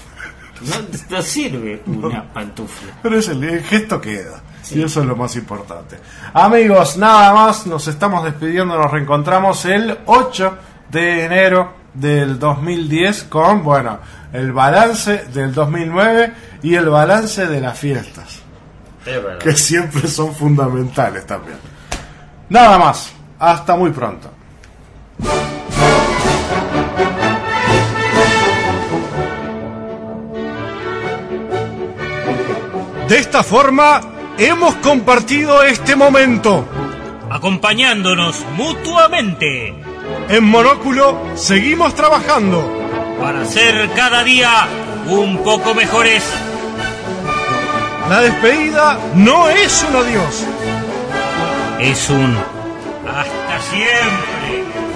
No sirve una pantufla. Pero el gesto queda. Sí. Y eso es lo más importante. Amigos, nada más, nos estamos despidiendo, nos reencontramos el 8 de enero del 2010 con, el balance del 2009 y el balance de las fiestas, que siempre son fundamentales también. Nada más, hasta muy pronto. De esta forma hemos compartido este momento, acompañándonos mutuamente. En Monóculo seguimos trabajando para ser cada día un poco mejores. La despedida no es un adiós, es un hasta siempre.